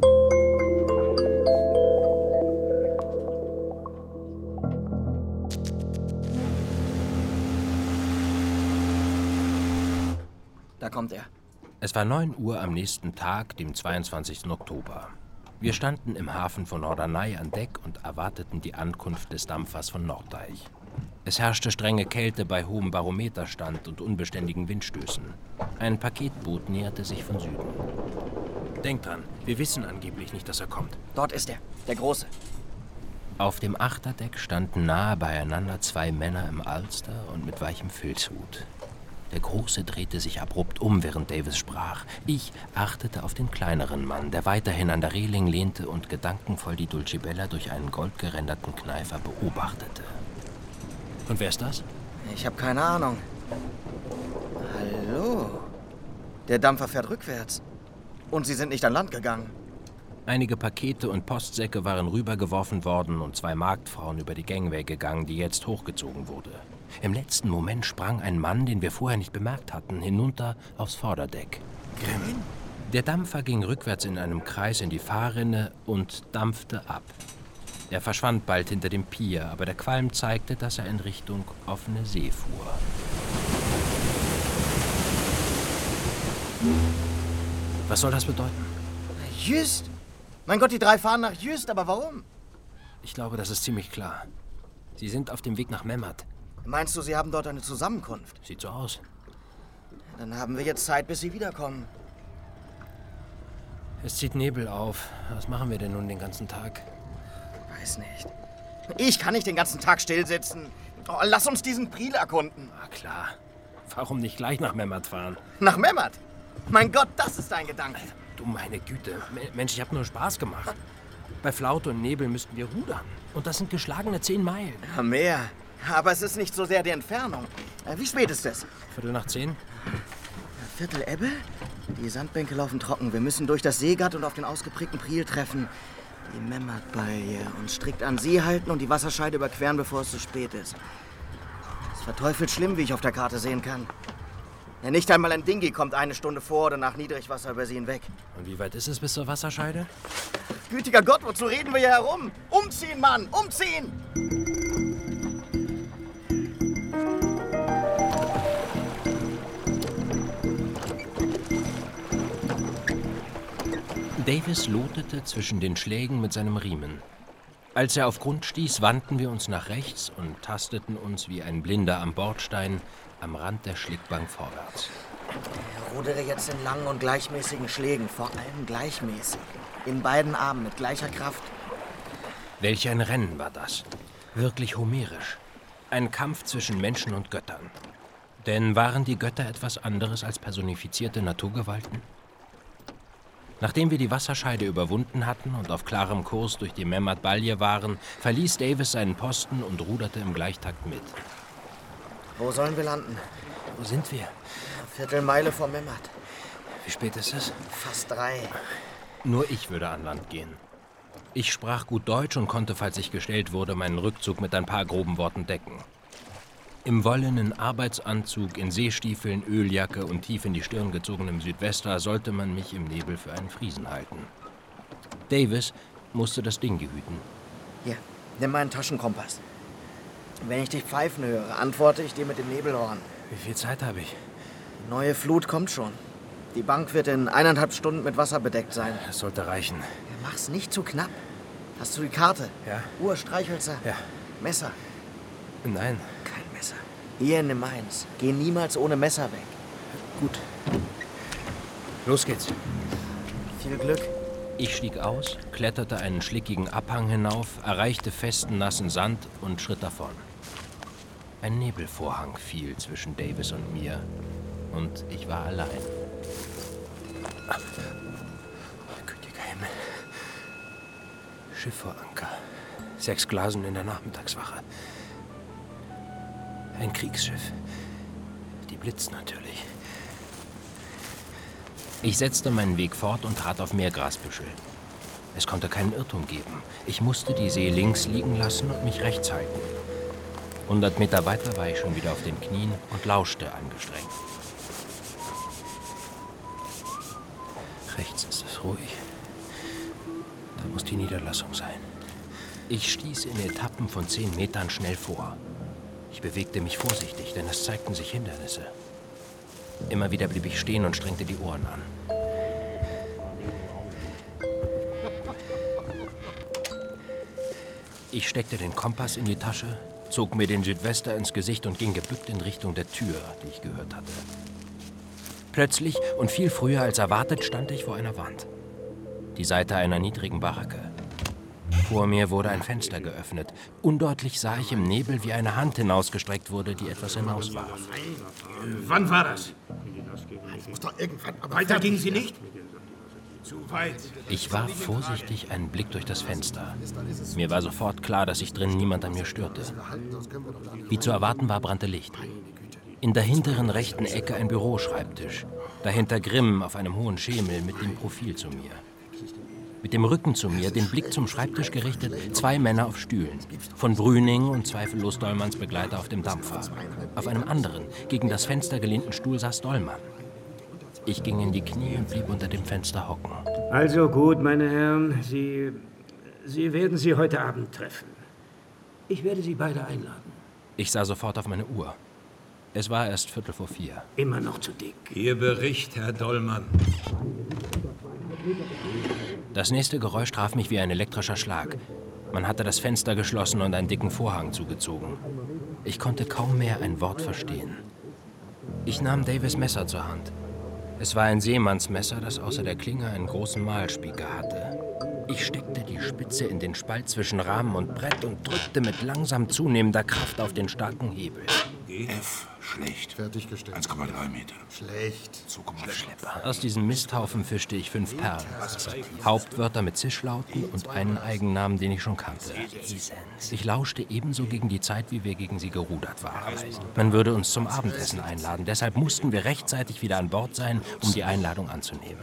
Da kommt er. Es war neun Uhr am nächsten Tag, dem zweiundzwanzigsten Oktober. Wir standen im Hafen von Norderney an Deck und erwarteten die Ankunft des Dampfers von Norddeich. Es herrschte strenge Kälte bei hohem Barometerstand und unbeständigen Windstößen. Ein Paketboot näherte sich von Süden. Denkt dran, wir wissen angeblich nicht, dass er kommt. Dort ist er, der Große. Auf dem Achterdeck standen nahe beieinander zwei Männer im Ulster und mit weichem Filzhut. Der Große drehte sich abrupt um, während Davis sprach. Ich achtete auf den kleineren Mann, der weiterhin an der Reling lehnte und gedankenvoll die Dulcibella durch einen goldgeränderten Kneifer beobachtete. Und wer ist das? Ich habe keine Ahnung. Hallo? Der Dampfer fährt rückwärts. Und Sie sind nicht an Land gegangen. Einige Pakete und Postsäcke waren rübergeworfen worden und zwei Marktfrauen über die Gangway gegangen, die jetzt hochgezogen wurde. Im letzten Moment sprang ein Mann, den wir vorher nicht bemerkt hatten, hinunter aufs Vorderdeck. Grimm? Der Dampfer ging rückwärts in einem Kreis in die Fahrrinne und dampfte ab. Er verschwand bald hinter dem Pier, aber der Qualm zeigte, dass er in Richtung offene See fuhr. Was soll das bedeuten? Just? Mein Gott, die drei fahren nach Just, aber warum? Ich glaube, das ist ziemlich klar. Sie sind auf dem Weg nach Memmert. Meinst du, sie haben dort eine Zusammenkunft? Sieht so aus. Dann haben wir jetzt Zeit, bis sie wiederkommen. Es zieht Nebel auf. Was machen wir denn nun den ganzen Tag? Weiß nicht. Ich kann nicht den ganzen Tag stillsitzen. Oh, lass uns diesen Priel erkunden. Na klar. Warum nicht gleich nach Memmert fahren? Nach Memmert? Mein Gott, das ist dein Gedanke. Du meine Güte. Mensch, ich habe nur Spaß gemacht. Bei Flaute und Nebel müssten wir rudern. Und das sind geschlagene zehn Meilen. Ja, mehr. Aber es ist nicht so sehr die Entfernung. Wie spät ist es? Viertel nach zehn. Viertel Ebbe? Die Sandbänke laufen trocken. Wir müssen durch das Seegatt und auf den ausgeprägten Priel treffen. Die Memmert-Balje. Und strikt an sie halten und die Wasserscheide überqueren, bevor es zu spät ist. Das ist verteufelt schlimm, wie ich auf der Karte sehen kann. Ja, nicht einmal ein Dinghy kommt eine Stunde vor oder nach Niedrigwasser über sie hinweg. Und wie weit ist es bis zur Wasserscheide? Gütiger Gott, wozu reden wir hier herum? Umziehen, Mann! Umziehen! Davis lotete zwischen den Schlägen mit seinem Riemen. Als er auf Grund stieß, wandten wir uns nach rechts und tasteten uns wie ein Blinder am Bordstein am Rand der Schlickbank vorwärts. Ich rudere jetzt in langen und gleichmäßigen Schlägen, vor allem gleichmäßig. In beiden Armen mit gleicher Kraft. Welch ein Rennen war das. Wirklich homerisch. Ein Kampf zwischen Menschen und Göttern. Denn waren die Götter etwas anderes als personifizierte Naturgewalten? Nachdem wir die Wasserscheide überwunden hatten und auf klarem Kurs durch die Memmert-Balje waren, verließ Davis seinen Posten und ruderte im Gleichtakt mit. Wo sollen wir landen? Wo sind wir? Viertelmeile vor Memmert. Wie spät ist es? Fast drei. Nur ich würde an Land gehen. Ich sprach gut Deutsch und konnte, falls ich gestellt wurde, meinen Rückzug mit ein paar groben Worten decken. Im wollenen Arbeitsanzug, in Seestiefeln, Öljacke und tief in die Stirn gezogenem Südwester sollte man mich im Nebel für einen Friesen halten. Davis musste das Ding gehüten. Hier, nimm meinen Taschenkompass. Wenn ich dich pfeifen höre, antworte ich dir mit dem Nebelhorn. Wie viel Zeit habe ich? Die neue Flut kommt schon. Die Bank wird in eineinhalb Stunden mit Wasser bedeckt sein. Das sollte reichen. Mach's nicht zu knapp. Hast du die Karte? Ja. Uhr, Streichhölzer? Ja. Messer? Nein. Kein Messer. Hier, nimm eins. Geh niemals ohne Messer weg. Gut. Los geht's. Viel Glück. Ich stieg aus, kletterte einen schlickigen Abhang hinauf, erreichte festen, nassen Sand und schritt davon. Ein Nebelvorhang fiel zwischen Davis und mir und ich war allein. Gütiger Himmel. Schiff vor Anker. Sechs Glasen in der Nachmittagswache. Ein Kriegsschiff. Die Blitz natürlich. Ich setzte meinen Weg fort und trat auf mehr Grasbüschel. Es konnte keinen Irrtum geben. Ich musste die See links liegen lassen und mich rechts halten. Hundert Meter weiter war ich schon wieder auf den Knien und lauschte angestrengt. Rechts ist es ruhig. Da muss die Niederlassung sein. Ich stieß in Etappen von zehn Metern schnell vor. Ich bewegte mich vorsichtig, denn es zeigten sich Hindernisse. Immer wieder blieb ich stehen und strengte die Ohren an. Ich steckte den Kompass in die Tasche, zog mir den Südwester ins Gesicht und ging gebückt in Richtung der Tür, die ich gehört hatte. Plötzlich und viel früher als erwartet stand ich vor einer Wand. Die Seite einer niedrigen Baracke. Vor mir wurde ein Fenster geöffnet. Undeutlich sah ich im Nebel, wie eine Hand hinausgestreckt wurde, die etwas hinauswarf. Wann war das? Das muss doch irgendwann aber Weiter gingen Sie nicht? Zu weit. Ich warf vorsichtig einen Blick durch das Fenster. Mir war sofort klar, dass sich drin niemand an mir störte. Wie zu erwarten war, brannte Licht. In der hinteren rechten Ecke ein Büroschreibtisch. Dahinter Grimm auf einem hohen Schemel mit dem Profil zu mir. Mit dem Rücken zu mir, den Blick zum Schreibtisch gerichtet, zwei Männer auf Stühlen. Von Brüning und zweifellos Dollmanns Begleiter auf dem Dampfer. Auf einem anderen, gegen das Fenster gelehnten Stuhl saß Dollmann. Ich ging in die Knie und blieb unter dem Fenster hocken. Also gut, meine Herren, Sie, Sie werden Sie heute Abend treffen. Ich werde Sie beide einladen. Ich sah sofort auf meine Uhr. Es war erst Viertel vor vier. Immer noch zu dick. Ihr Bericht, Herr Dollmann. Das nächste Geräusch traf mich wie ein elektrischer Schlag. Man hatte das Fenster geschlossen und einen dicken Vorhang zugezogen. Ich konnte kaum mehr ein Wort verstehen. Ich nahm Davis' Messer zur Hand. Es war ein Seemannsmesser, das außer der Klinge einen großen Mahlspieker hatte. Ich steckte die Spitze in den Spalt zwischen Rahmen und Brett und drückte mit langsam zunehmender Kraft auf den starken Hebel. F. Schlecht. Fertiggestellt. eins Komma drei Meter. Schlecht. zwei Komma fünf. Aus diesem Misthaufen fischte ich fünf Perlen. Hauptwörter mit Zischlauten und einen Eigennamen, den ich schon kannte. Ich lauschte ebenso gegen die Zeit, wie wir gegen sie gerudert waren. Man würde uns zum Abendessen einladen. Deshalb mussten wir rechtzeitig wieder an Bord sein, um die Einladung anzunehmen.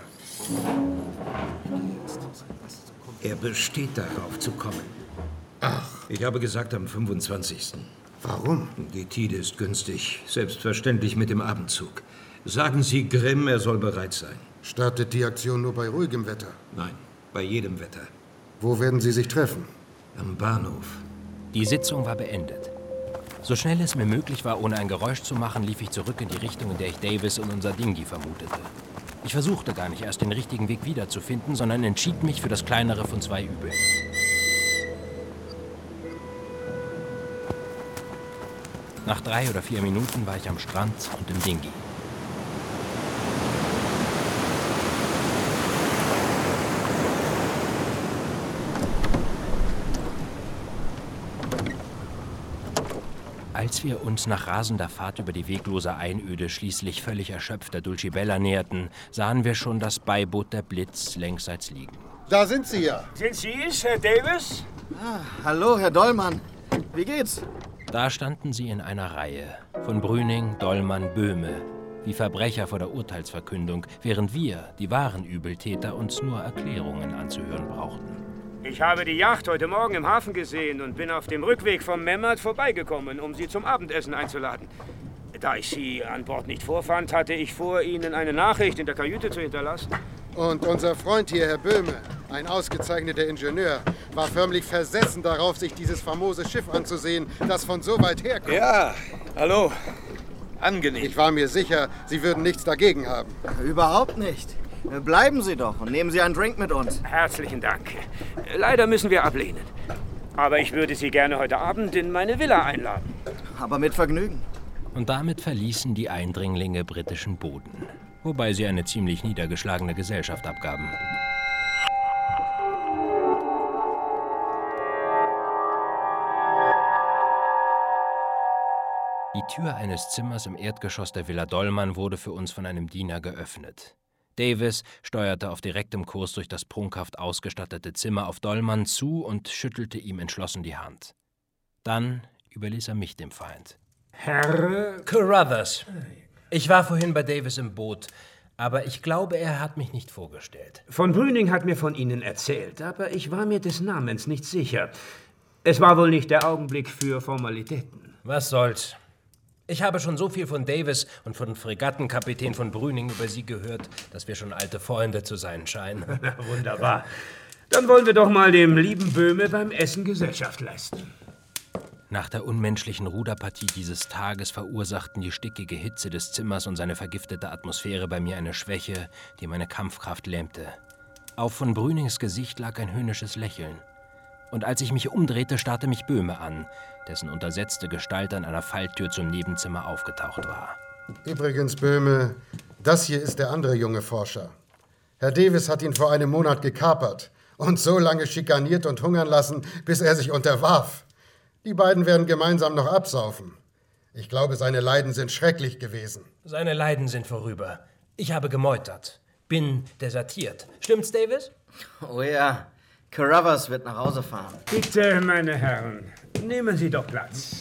Er besteht darauf zu kommen. Ach. Ich habe gesagt am fünfundzwanzigsten Warum? Die Tide ist günstig. Selbstverständlich mit dem Abendzug. Sagen Sie Grimm, er soll bereit sein. Startet die Aktion nur bei ruhigem Wetter? Nein, bei jedem Wetter. Wo werden Sie sich treffen? Am Bahnhof. Die Sitzung war beendet. So schnell es mir möglich war, ohne ein Geräusch zu machen, lief ich zurück in die Richtung, in der ich Davis und unser Dinghy vermutete. Ich versuchte gar nicht erst den richtigen Weg wiederzufinden, sondern entschied mich für das kleinere von zwei Übeln. Nach drei oder vier Minuten war ich am Strand und im Dinghy. Als wir uns nach rasender Fahrt über die weglose Einöde schließlich völlig erschöpft der Dulcibella näherten, sahen wir schon das Beiboot der Blitz längsseits liegen. Da sind Sie ja. Sind Sie es, Herr Davis? Ah, hallo, Herr Dollmann. Wie geht's? Da standen sie in einer Reihe, von Brüning, Dollmann, Böhme, wie Verbrecher vor der Urteilsverkündung, während wir, die wahren Übeltäter, uns nur Erklärungen anzuhören brauchten. Ich habe die Yacht heute Morgen im Hafen gesehen und bin auf dem Rückweg vom Memmert vorbeigekommen, um Sie zum Abendessen einzuladen. Da ich Sie an Bord nicht vorfand, hatte ich vor, Ihnen eine Nachricht in der Kajüte zu hinterlassen. Und unser Freund hier, Herr Böhme, ein ausgezeichneter Ingenieur, war förmlich versessen darauf, sich dieses famose Schiff anzusehen, das von so weit herkommt. Ja, hallo. Angenehm. Ich war mir sicher, Sie würden nichts dagegen haben. Überhaupt nicht. Bleiben Sie doch und nehmen Sie einen Drink mit uns. Herzlichen Dank. Leider müssen wir ablehnen. Aber ich würde Sie gerne heute Abend in meine Villa einladen. Aber mit Vergnügen. Und damit verließen die Eindringlinge britischen Boden. wobei sie eine ziemlich niedergeschlagene Gesellschaft abgaben. Die Tür eines Zimmers im Erdgeschoss der Villa Dollmann wurde für uns von einem Diener geöffnet. Davis steuerte auf direktem Kurs durch das prunkhaft ausgestattete Zimmer auf Dollmann zu und schüttelte ihm entschlossen die Hand. Dann überließ er mich dem Feind. Herr Carruthers. Ich war vorhin bei Davis im Boot, aber ich glaube, er hat mich nicht vorgestellt. Von Brüning hat mir von Ihnen erzählt, aber ich war mir des Namens nicht sicher. Es war wohl nicht der Augenblick für Formalitäten. Was soll's? Ich habe schon so viel von Davis und von Fregattenkapitän von Brüning über Sie gehört, dass wir schon alte Freunde zu sein scheinen. Wunderbar. Dann wollen wir doch mal dem lieben Böhme beim Essen Gesellschaft leisten. Nach der unmenschlichen Ruderpartie dieses Tages verursachten die stickige Hitze des Zimmers und seine vergiftete Atmosphäre bei mir eine Schwäche, die meine Kampfkraft lähmte. Auf von Brünings Gesicht lag ein höhnisches Lächeln. Und als ich mich umdrehte, starrte mich Böhme an, dessen untersetzte Gestalt an einer Falltür zum Nebenzimmer aufgetaucht war. Übrigens, Böhme, das hier ist der andere junge Forscher. Herr Davis hat ihn vor einem Monat gekapert und so lange schikaniert und hungern lassen, bis er sich unterwarf. Die beiden werden gemeinsam noch absaufen. Ich glaube, seine Leiden sind schrecklich gewesen. Seine Leiden sind vorüber. Ich habe gemeutert, bin desertiert. Stimmt's, Davis? Oh ja. Carruthers wird nach Hause fahren. Bitte, meine Herren, nehmen Sie doch Platz.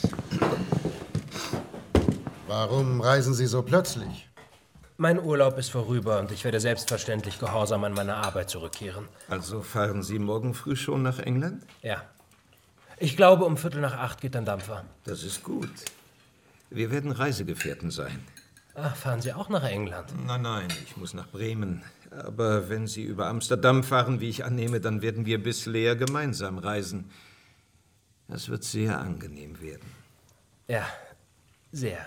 Warum reisen Sie so plötzlich? Mein Urlaub ist vorüber und ich werde selbstverständlich gehorsam an meine Arbeit zurückkehren. Also fahren Sie morgen früh schon nach England? Ja. Ich glaube, um Viertel nach acht geht ein Dampfer. Das ist gut. Wir werden Reisegefährten sein. Ach, fahren Sie auch nach England? Nein, nein, ich muss nach Bremen. Aber wenn Sie über Amsterdam fahren, wie ich annehme, dann werden wir bis Leer gemeinsam reisen. Das wird sehr angenehm werden. Ja, sehr.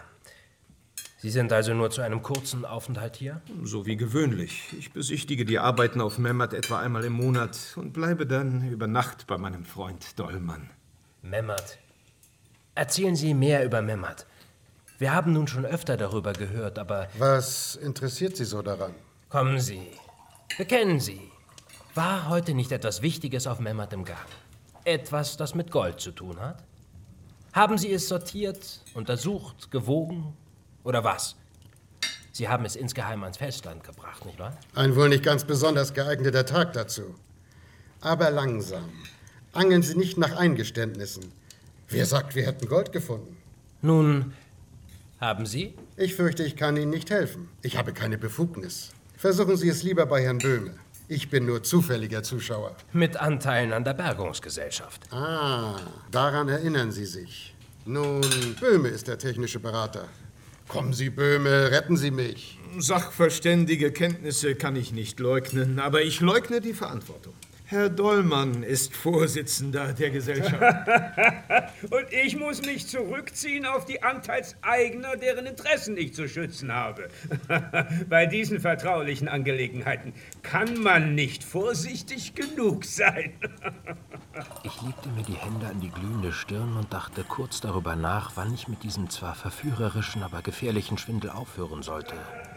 Sie sind also nur zu einem kurzen Aufenthalt hier? So wie gewöhnlich. Ich besichtige die Arbeiten auf Memmert etwa einmal im Monat und bleibe dann über Nacht bei meinem Freund Dollmann. Memmert. Erzählen Sie mehr über Memmert. Wir haben nun schon öfter darüber gehört, aber... Was interessiert Sie so daran? Kommen Sie. Bekennen Sie. War heute nicht etwas Wichtiges auf Memmert im Gang? Etwas, das mit Gold zu tun hat? Haben Sie es sortiert, untersucht, gewogen oder was? Sie haben es insgeheim ans Festland gebracht, nicht wahr? Ein wohl nicht ganz besonders geeigneter Tag dazu. Aber langsam. Angeln Sie nicht nach Eingeständnissen. Wer sagt, wir hätten Gold gefunden? Nun, haben Sie? Ich fürchte, ich kann Ihnen nicht helfen. Ich habe keine Befugnis. Versuchen Sie es lieber bei Herrn Böhme. Ich bin nur zufälliger Zuschauer. Mit Anteilen an der Bergungsgesellschaft. Ah, daran erinnern Sie sich. Nun, Böhme ist der technische Berater. Kommen Sie, Böhme, retten Sie mich. Sachverständige Kenntnisse kann ich nicht leugnen, aber ich leugne die Verantwortung. Herr Dollmann ist Vorsitzender der Gesellschaft. Und ich muss mich zurückziehen auf die Anteilseigner, deren Interessen ich zu schützen habe. Bei diesen vertraulichen Angelegenheiten kann man nicht vorsichtig genug sein. Ich legte mir die Hände an die glühende Stirn und dachte kurz darüber nach, wann ich mit diesem zwar verführerischen, aber gefährlichen Schwindel aufhören sollte.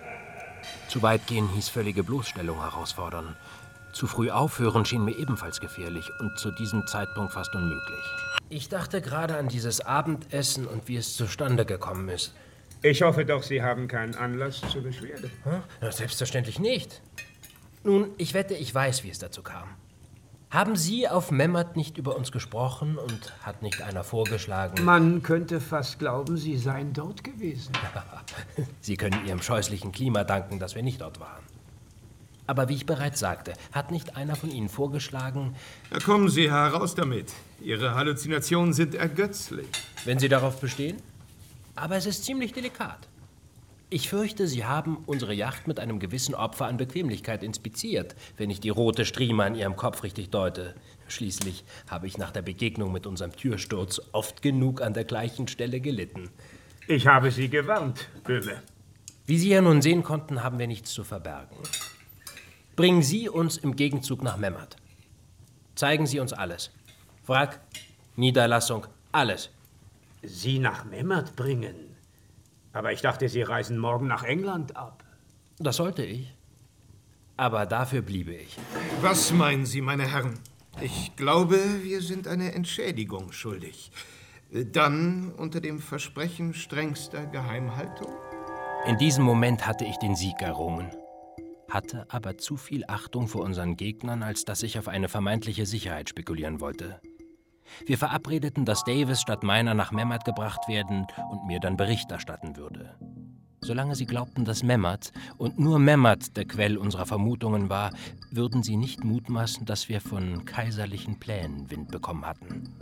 Zu weit gehen hieß völlige Bloßstellung herausfordern. Zu früh aufhören schien mir ebenfalls gefährlich und zu diesem Zeitpunkt fast unmöglich. Ich dachte gerade an dieses Abendessen und wie es zustande gekommen ist. Ich hoffe doch, Sie haben keinen Anlass zur Beschwerde. Hm? Selbstverständlich nicht. Nun, ich wette, ich weiß, wie es dazu kam. Haben Sie auf Memmert nicht über uns gesprochen und hat nicht einer vorgeschlagen... Man könnte fast glauben, Sie seien dort gewesen. Sie können Ihrem scheußlichen Klima danken, dass wir nicht dort waren. Aber wie ich bereits sagte, hat nicht einer von Ihnen vorgeschlagen... Da kommen Sie heraus damit. Ihre Halluzinationen sind ergötzlich. Wenn Sie darauf bestehen? Aber es ist ziemlich delikat. Ich fürchte, Sie haben unsere Yacht mit einem gewissen Opfer an Bequemlichkeit inspiziert, wenn ich die rote Strieme an Ihrem Kopf richtig deute. Schließlich habe ich nach der Begegnung mit unserem Türsturz oft genug an der gleichen Stelle gelitten. Ich habe Sie gewarnt, Böhme. Wie Sie ja nun sehen konnten, haben wir nichts zu verbergen. Bringen Sie uns im Gegenzug nach Memmert. Zeigen Sie uns alles. Wrack, Niederlassung, alles. Sie nach Memmert bringen? Aber ich dachte, Sie reisen morgen nach England ab. Das sollte ich. Aber dafür bliebe ich. Was meinen Sie, meine Herren? Ich glaube, wir sind eine Entschädigung schuldig. Dann unter dem Versprechen strengster Geheimhaltung? In diesem Moment hatte ich den Sieg errungen, hatte aber zu viel Achtung vor unseren Gegnern, als dass ich auf eine vermeintliche Sicherheit spekulieren wollte. Wir verabredeten, dass Davis statt meiner nach Memmert gebracht werden und mir dann Bericht erstatten würde. Solange sie glaubten, dass Memmert und nur Memmert der Quell unserer Vermutungen war, würden sie nicht mutmaßen, dass wir von kaiserlichen Plänen Wind bekommen hatten.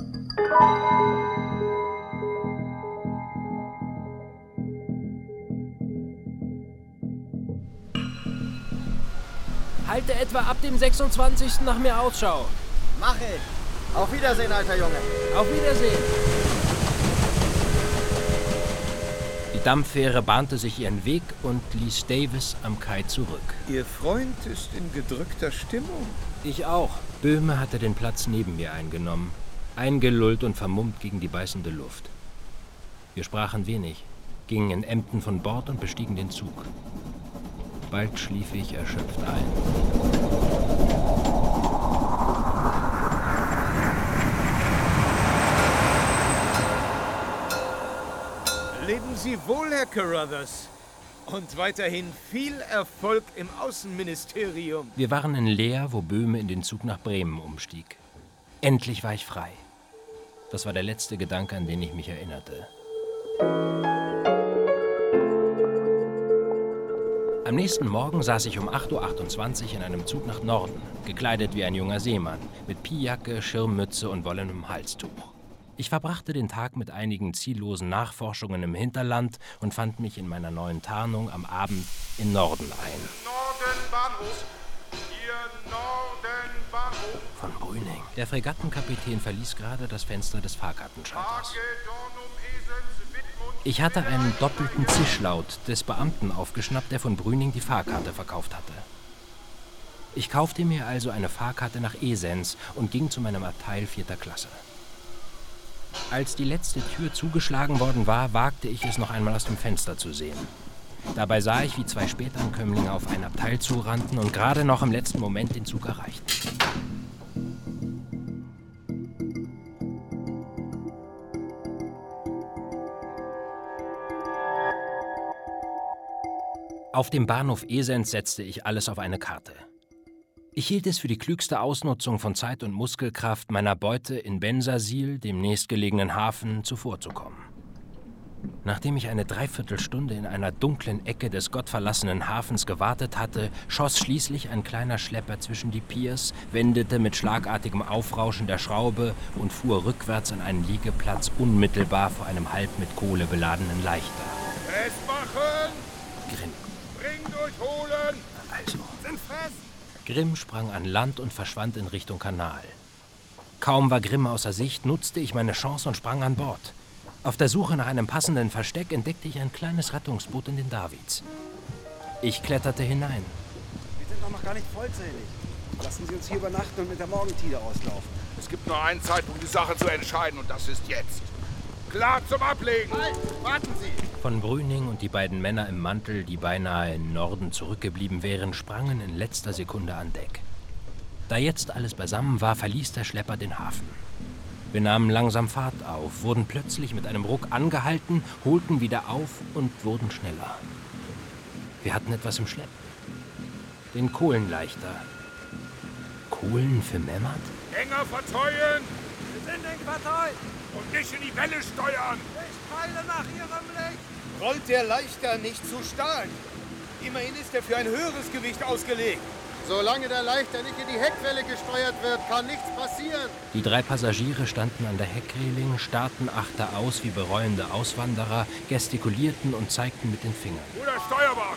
Halte etwa ab dem sechsundzwanzigsten nach mir Ausschau. Mach ich. Auf Wiedersehen, alter Junge. Auf Wiedersehen. Die Dampffähre bahnte sich ihren Weg und ließ Davis am Kai zurück. Ihr Freund ist in gedrückter Stimmung. Ich auch. Böhme hatte den Platz neben mir eingenommen, eingelullt und vermummt gegen die beißende Luft. Wir sprachen wenig, gingen in Emden von Bord und bestiegen den Zug. Bald schlief ich erschöpft ein. Leben Sie wohl, Herr Carruthers. Und weiterhin viel Erfolg im Außenministerium. Wir waren in Leer, wo Böhme in den Zug nach Bremen umstieg. Endlich war ich frei. Das war der letzte Gedanke, an den ich mich erinnerte. Am nächsten Morgen saß ich um acht Uhr achtundzwanzig in einem Zug nach Norden, gekleidet wie ein junger Seemann, mit Piejacke, Schirmmütze und wollenem Halstuch. Ich verbrachte den Tag mit einigen ziellosen Nachforschungen im Hinterland und fand mich in meiner neuen Tarnung am Abend in Norden ein. Norden Bahnhof! Hier Norden Bahnhof! Von Brüning. Der Fregattenkapitän verließ gerade das Fenster des Fahrkartenschalters. Ich hatte einen doppelten Zischlaut des Beamten aufgeschnappt, der von Brüning die Fahrkarte verkauft hatte. Ich kaufte mir also eine Fahrkarte nach Esens und ging zu meinem Abteil vierter Klasse. Als die letzte Tür zugeschlagen worden war, wagte ich es noch einmal aus dem Fenster zu sehen. Dabei sah ich, wie zwei Spätankömmlinge auf ein Abteil zurannten und gerade noch im letzten Moment den Zug erreichten. Auf dem Bahnhof Esens setzte ich alles auf eine Karte. Ich hielt es für die klügste Ausnutzung von Zeit und Muskelkraft, meiner Beute in Bensersiel, dem nächstgelegenen Hafen, zuvorzukommen. Nachdem ich eine Dreiviertelstunde in einer dunklen Ecke des gottverlassenen Hafens gewartet hatte, schoss schließlich ein kleiner Schlepper zwischen die Piers, wendete mit schlagartigem Aufrauschen der Schraube und fuhr rückwärts an einen Liegeplatz unmittelbar vor einem halb mit Kohle beladenen Leichter. Festmachen! Grimm. Bring durchholen! Also. Sind fest! Grimm sprang an Land und verschwand in Richtung Kanal. Kaum war Grimm außer Sicht, nutzte ich meine Chance und sprang an Bord. Auf der Suche nach einem passenden Versteck entdeckte ich ein kleines Rettungsboot in den Davids. Ich kletterte hinein. Wir sind doch noch gar nicht vollzählig. Lassen Sie uns hier übernachten und mit der Morgentide auslaufen. Es gibt nur einen Zeitpunkt, die Sache zu entscheiden, und das ist jetzt. Klar zum Ablegen! Halt! Warten Sie! Von Brüning und die beiden Männer im Mantel, die beinahe im Norden zurückgeblieben wären, sprangen in letzter Sekunde an Deck. Da jetzt alles beisammen war, verließ der Schlepper den Hafen. Wir nahmen langsam Fahrt auf, wurden plötzlich mit einem Ruck angehalten, holten wieder auf und wurden schneller. Wir hatten etwas im Schlepp. Den Kohlenleichter. Kohlen für Memmert? Enger verteuen! Wir sind in Quartal! Und nicht in die Welle steuern! Ich peile nach Ihrem Licht! Rollt der Leichter nicht zu stark. Immerhin ist er für ein höheres Gewicht ausgelegt. Solange der Leichter nicht in die Heckwelle gesteuert wird, kann nichts passieren. Die drei Passagiere standen an der Heckreling, starrten achter aus wie bereuende Auswanderer, gestikulierten und zeigten mit den Fingern. Oder Steuerbord!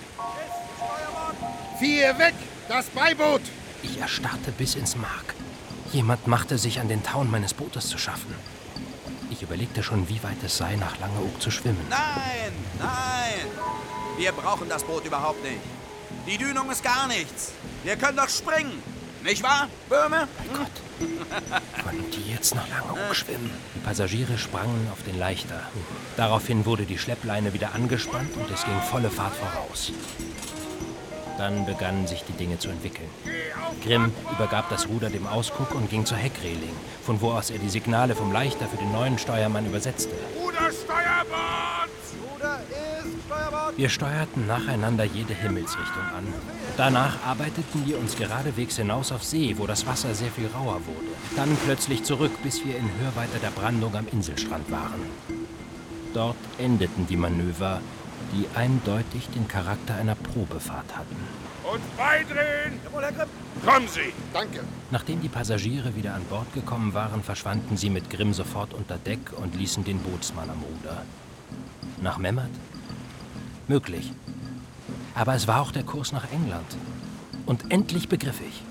Vier weg! Das Beiboot! Ich erstarrte bis ins Mark. Jemand machte sich an den Tauen meines Bootes zu schaffen. Ich überlegte schon, wie weit es sei, nach Langeoog zu schwimmen. Nein, nein! Wir brauchen das Boot überhaupt nicht. Die Dünung ist gar nichts. Wir können doch springen. Nicht wahr, Böhme? Mein Gott. Wollen die jetzt nach Langeoog schwimmen? Die Passagiere sprangen auf den Leichter. Daraufhin wurde die Schleppleine wieder angespannt und es ging volle Fahrt voraus. Dann begannen sich die Dinge zu entwickeln. Grimm übergab das Ruder dem Ausguck und ging zur Heckreling, von wo aus er die Signale vom Leichter für den neuen Steuermann übersetzte. Ruder Steuerbord! Ruder ist Steuerbord! Wir steuerten nacheinander jede Himmelsrichtung an. Danach arbeiteten wir uns geradewegs hinaus auf See, wo das Wasser sehr viel rauer wurde. Dann plötzlich zurück, bis wir in Hörweite der Brandung am Inselstrand waren. Dort endeten die Manöver, die eindeutig den Charakter einer Probefahrt hatten. Und beidrehen! Jawohl, Herr Grimm! Kommen Sie! Danke. Nachdem die Passagiere wieder an Bord gekommen waren, verschwanden sie mit Grimm sofort unter Deck und ließen den Bootsmann am Ruder. Nach Memmert? Möglich. Aber es war auch der Kurs nach England. Und endlich begriff ich.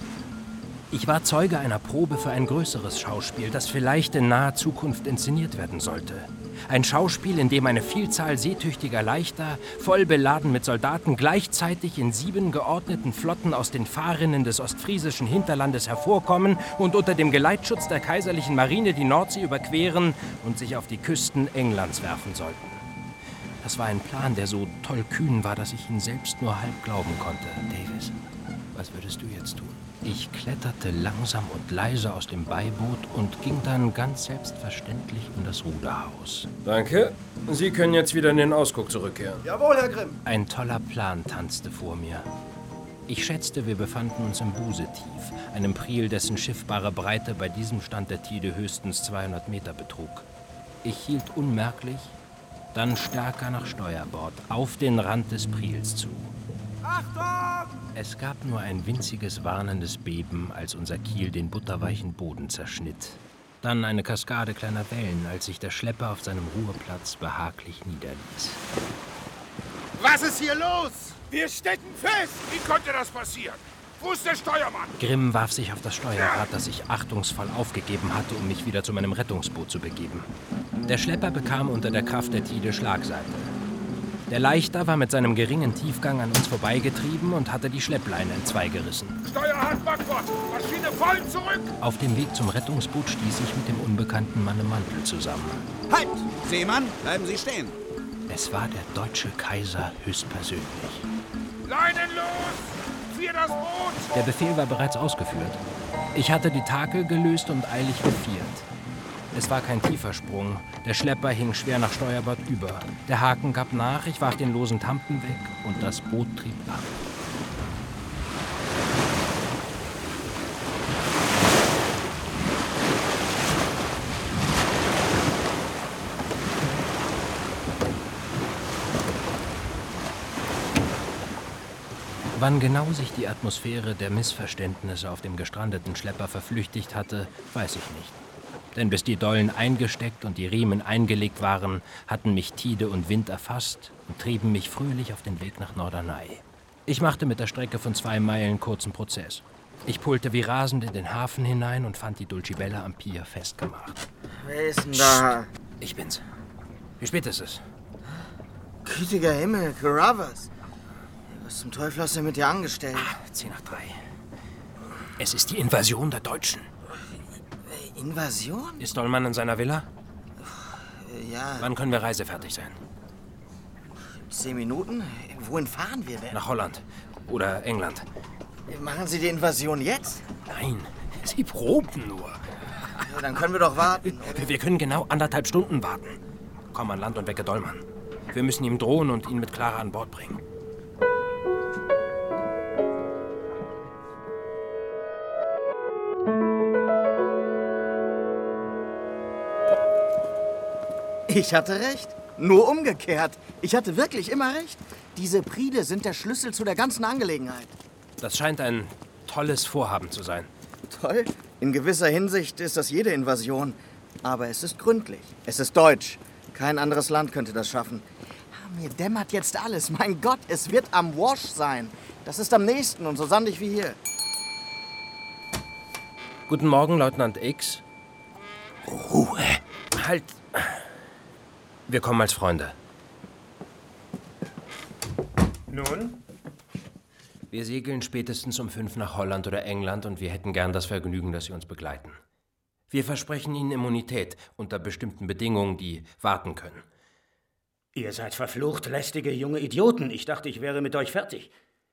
Ich war Zeuge einer Probe für ein größeres Schauspiel, das vielleicht in naher Zukunft inszeniert werden sollte. Ein Schauspiel, in dem eine Vielzahl seetüchtiger Leichter, voll beladen mit Soldaten, gleichzeitig in sieben geordneten Flotten aus den Fahrrinnen des ostfriesischen Hinterlandes hervorkommen und unter dem Geleitschutz der kaiserlichen Marine die Nordsee überqueren und sich auf die Küsten Englands werfen sollten. Das war ein Plan, der so tollkühn war, dass ich ihn selbst nur halb glauben konnte. Davis, was würdest du jetzt tun? Ich kletterte langsam und leise aus dem Beiboot und ging dann ganz selbstverständlich in das Ruderhaus. Danke. Sie können jetzt wieder in den Ausguck zurückkehren. Jawohl, Herr Grimm. Ein toller Plan tanzte vor mir. Ich schätzte, wir befanden uns im Busetief, einem Priel, dessen schiffbare Breite bei diesem Stand der Tide höchstens zweihundert Meter betrug. Ich hielt unmerklich, dann stärker nach Steuerbord, auf den Rand des Priels zu. Achtung! Es gab nur ein winziges, warnendes Beben, als unser Kiel den butterweichen Boden zerschnitt. Dann eine Kaskade kleiner Wellen, als sich der Schlepper auf seinem Ruheplatz behaglich niederließ. Was ist hier los? Wir stecken fest! Wie konnte das passieren? Wo ist der Steuermann? Grimm warf sich auf das Steuerrad, das ich achtungsvoll aufgegeben hatte, um mich wieder zu meinem Rettungsboot zu begeben. Der Schlepper bekam unter der Kraft der Tide Schlagseite. Der Leichter war mit seinem geringen Tiefgang an uns vorbeigetrieben und hatte die Schleppleine entzweigerissen. Steuerhand backbord! Maschine voll zurück! Auf dem Weg zum Rettungsboot stieß ich mit dem unbekannten Mann im Mantel zusammen. Halt! Seemann, bleiben Sie stehen! Es war der deutsche Kaiser höchstpersönlich. Leinen los! Für das Boot! Der Befehl war bereits ausgeführt. Ich hatte die Takel gelöst und eilig geviert. Es war kein tiefer Sprung. Der Schlepper hing schwer nach Steuerbord über. Der Haken gab nach, ich warf den losen Tampen weg und das Boot trieb ab. Wann genau sich die Atmosphäre der Missverständnisse auf dem gestrandeten Schlepper verflüchtigt hatte, weiß ich nicht. Denn bis die Dollen eingesteckt und die Riemen eingelegt waren, hatten mich Tide und Wind erfasst und trieben mich fröhlich auf den Weg nach Norderney. Ich machte mit der Strecke von zwei Meilen kurzen Prozess. Ich pullte wie rasend in den Hafen hinein und fand die Dulcibella am Pier festgemacht. Wer ist denn da? Psst, ich bin's. Wie spät ist es? Gütiger Himmel, Carruthers. Was zum Teufel hast du mit dir angestellt? Ah, zehn nach drei. Es ist die Invasion der Deutschen. Invasion? Ist Dollmann in seiner Villa? Ja. Wann können wir reisefertig sein? Zehn Minuten? Wohin fahren wir denn? Nach Holland. Oder England. Machen Sie die Invasion jetzt? Nein, Sie proben nur. Ja, dann können wir doch warten. Oder? Wir können genau anderthalb Stunden warten. Komm an Land und wecke Dollmann. Wir müssen ihm drohen und ihn mit Clara an Bord bringen. Ich hatte recht. Nur umgekehrt. Ich hatte wirklich immer recht. Diese Priele sind der Schlüssel zu der ganzen Angelegenheit. Das scheint ein tolles Vorhaben zu sein. Toll? In gewisser Hinsicht ist das jede Invasion. Aber es ist gründlich. Es ist deutsch. Kein anderes Land könnte das schaffen. Mir dämmert jetzt alles. Mein Gott, es wird am Wash sein. Das ist am nächsten und so sandig wie hier. Guten Morgen, Leutnant X. Ruhe. Halt. Wir kommen als Freunde. Nun? Wir segeln spätestens um fünf nach Holland oder England und wir hätten gern das Vergnügen, dass Sie uns begleiten. Wir versprechen Ihnen Immunität unter bestimmten Bedingungen, die warten können. Ihr seid verflucht lästige junge Idioten. Ich dachte, ich wäre mit euch fertig.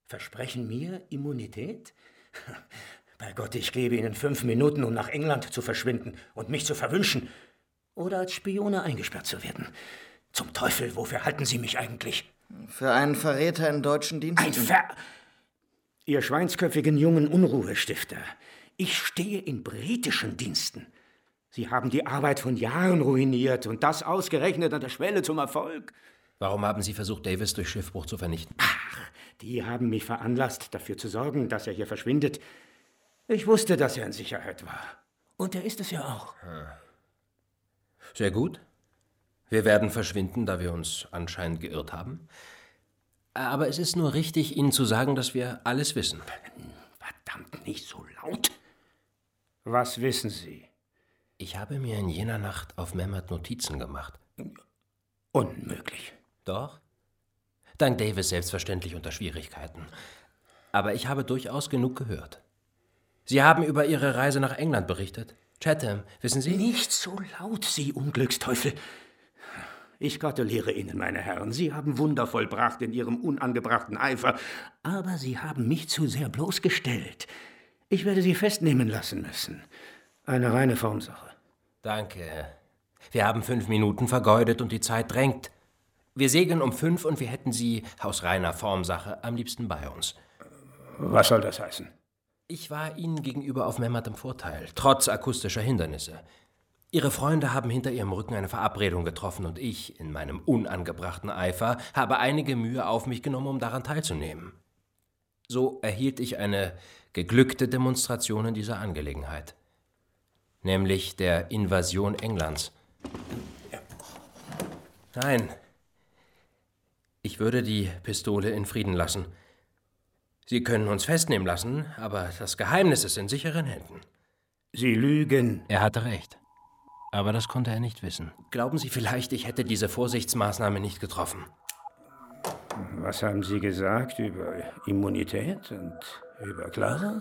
Versprechen mir Immunität? Bei Gott, ich gebe Ihnen fünf Minuten, um nach England zu verschwinden und mich zu verwünschen. Oder als Spione eingesperrt zu werden. Zum Teufel, wofür halten Sie mich eigentlich? Für einen Verräter in deutschen Diensten. Ein Ver... Ihr schweinsköpfigen jungen Unruhestifter. Ich stehe in britischen Diensten. Sie haben die Arbeit von Jahren ruiniert und das ausgerechnet an der Schwelle zum Erfolg. Warum haben Sie versucht, Davis durch Schiffbruch zu vernichten? Ach, die haben mich veranlasst, dafür zu sorgen, dass er hier verschwindet. Ich wusste, dass er in Sicherheit war. Und er ist es ja auch. Sehr gut. Wir werden verschwinden, da wir uns anscheinend geirrt haben. Aber es ist nur richtig, Ihnen zu sagen, dass wir alles wissen. Verdammt, nicht so laut. Was wissen Sie? Ich habe mir in jener Nacht auf Memmert Notizen gemacht. Unmöglich. Doch. Dank Davis selbstverständlich unter Schwierigkeiten. Aber ich habe durchaus genug gehört. Sie haben über Ihre Reise nach England berichtet. Chatham, wissen Sie? Nicht so laut, Sie Unglücksteufel. Ich gratuliere Ihnen, meine Herren. Sie haben Wunder vollbracht in Ihrem unangebrachten Eifer. Aber Sie haben mich zu sehr bloßgestellt. Ich werde Sie festnehmen lassen müssen. Eine reine Formsache. Danke. Wir haben fünf Minuten vergeudet und die Zeit drängt. Wir segeln um fünf und wir hätten Sie, aus reiner Formsache, am liebsten bei uns. Was soll das heißen? Ich war Ihnen gegenüber auf Memmert im Vorteil, trotz akustischer Hindernisse. Ihre Freunde haben hinter Ihrem Rücken eine Verabredung getroffen und ich, in meinem unangebrachten Eifer, habe einige Mühe auf mich genommen, um daran teilzunehmen. So erhielt ich eine geglückte Demonstration in dieser Angelegenheit. Nämlich der Invasion Englands. Nein, ich würde die Pistole in Frieden lassen. Sie können uns festnehmen lassen, aber das Geheimnis ist in sicheren Händen. Sie lügen. Er hatte recht. Aber das konnte er nicht wissen. Glauben Sie vielleicht, ich hätte diese Vorsichtsmaßnahme nicht getroffen? Was haben Sie gesagt über Immunität und über Clara?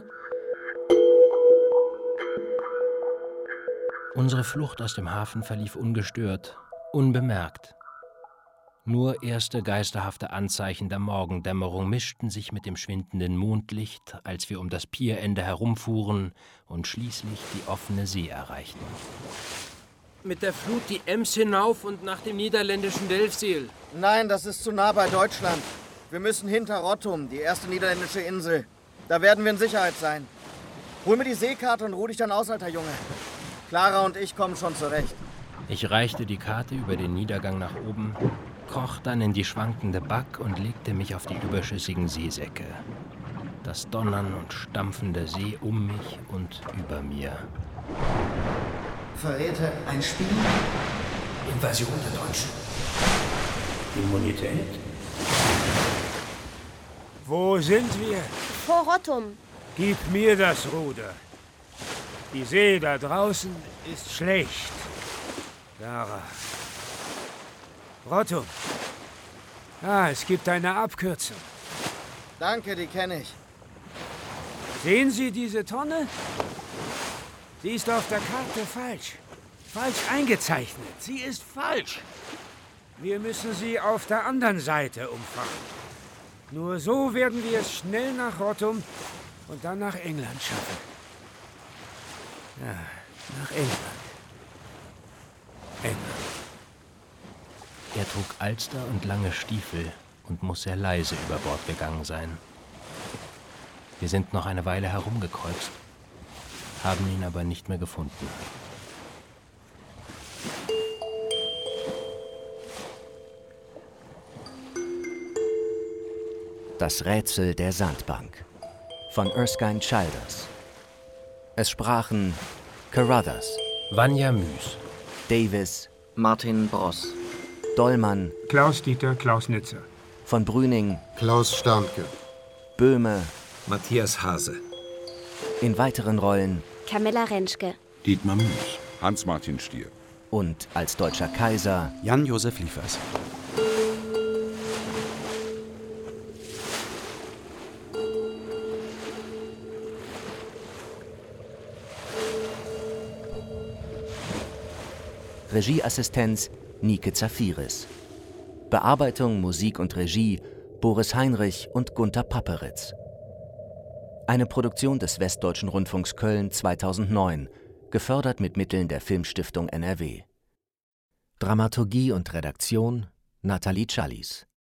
Unsere Flucht aus dem Hafen verlief ungestört, unbemerkt. Nur erste geisterhafte Anzeichen der Morgendämmerung mischten sich mit dem schwindenden Mondlicht, als wir um das Pierende herumfuhren und schließlich die offene See erreichten. Mit der Flut die Ems hinauf und nach dem niederländischen Delfzijl. Nein, das ist zu nah bei Deutschland. Wir müssen hinter Rottum, die erste niederländische Insel. Da werden wir in Sicherheit sein. Hol mir die Seekarte und ruh dich dann aus, alter Junge. Clara und ich kommen schon zurecht. Ich reichte die Karte über den Niedergang nach oben, kroch dann in die schwankende Back und legte mich auf die überschüssigen Seesäcke. Das Donnern und Stampfen der See um mich und über mir. Verräter, ein Spiel? Invasion der Deutschen. Immunität? Wo sind wir? Vor Rottum. Gib mir das Ruder. Die See da draußen ist schlecht. Clara. Rottum. Ah, es gibt eine Abkürzung. Danke, die kenne ich. Sehen Sie diese Tonne? Sie ist auf der Karte falsch. Falsch eingezeichnet. Sie ist falsch. Wir müssen sie auf der anderen Seite umfahren. Nur so werden wir es schnell nach Rottum und dann nach England schaffen. Ja, nach England. England. Er trug Alster und lange Stiefel und muss sehr leise über Bord gegangen sein. Wir sind noch eine Weile herumgekreuzt, haben ihn aber nicht mehr gefunden. Das Rätsel der Sandbank von Erskine Childers. Es sprachen Carruthers, Vanja Müs, Davis, Martin Bross, Dollmann, Klaus-Dieter Klausnitzer, von Brüning, Klaus Starnke, Böhme, Matthias Hase. In weiteren Rollen Camilla Rentschke, Dietmar Müs, Hans-Martin Stier und als deutscher Kaiser Jan-Josef Liefers. Regieassistenz Nike Zafiris. Bearbeitung, Musik und Regie Boris Heinrich und Gunter Papperitz. Eine Produktion des Westdeutschen Rundfunks Köln zweitausendneun, gefördert mit Mitteln der Filmstiftung N R W. Dramaturgie und Redaktion Nathalie Challis.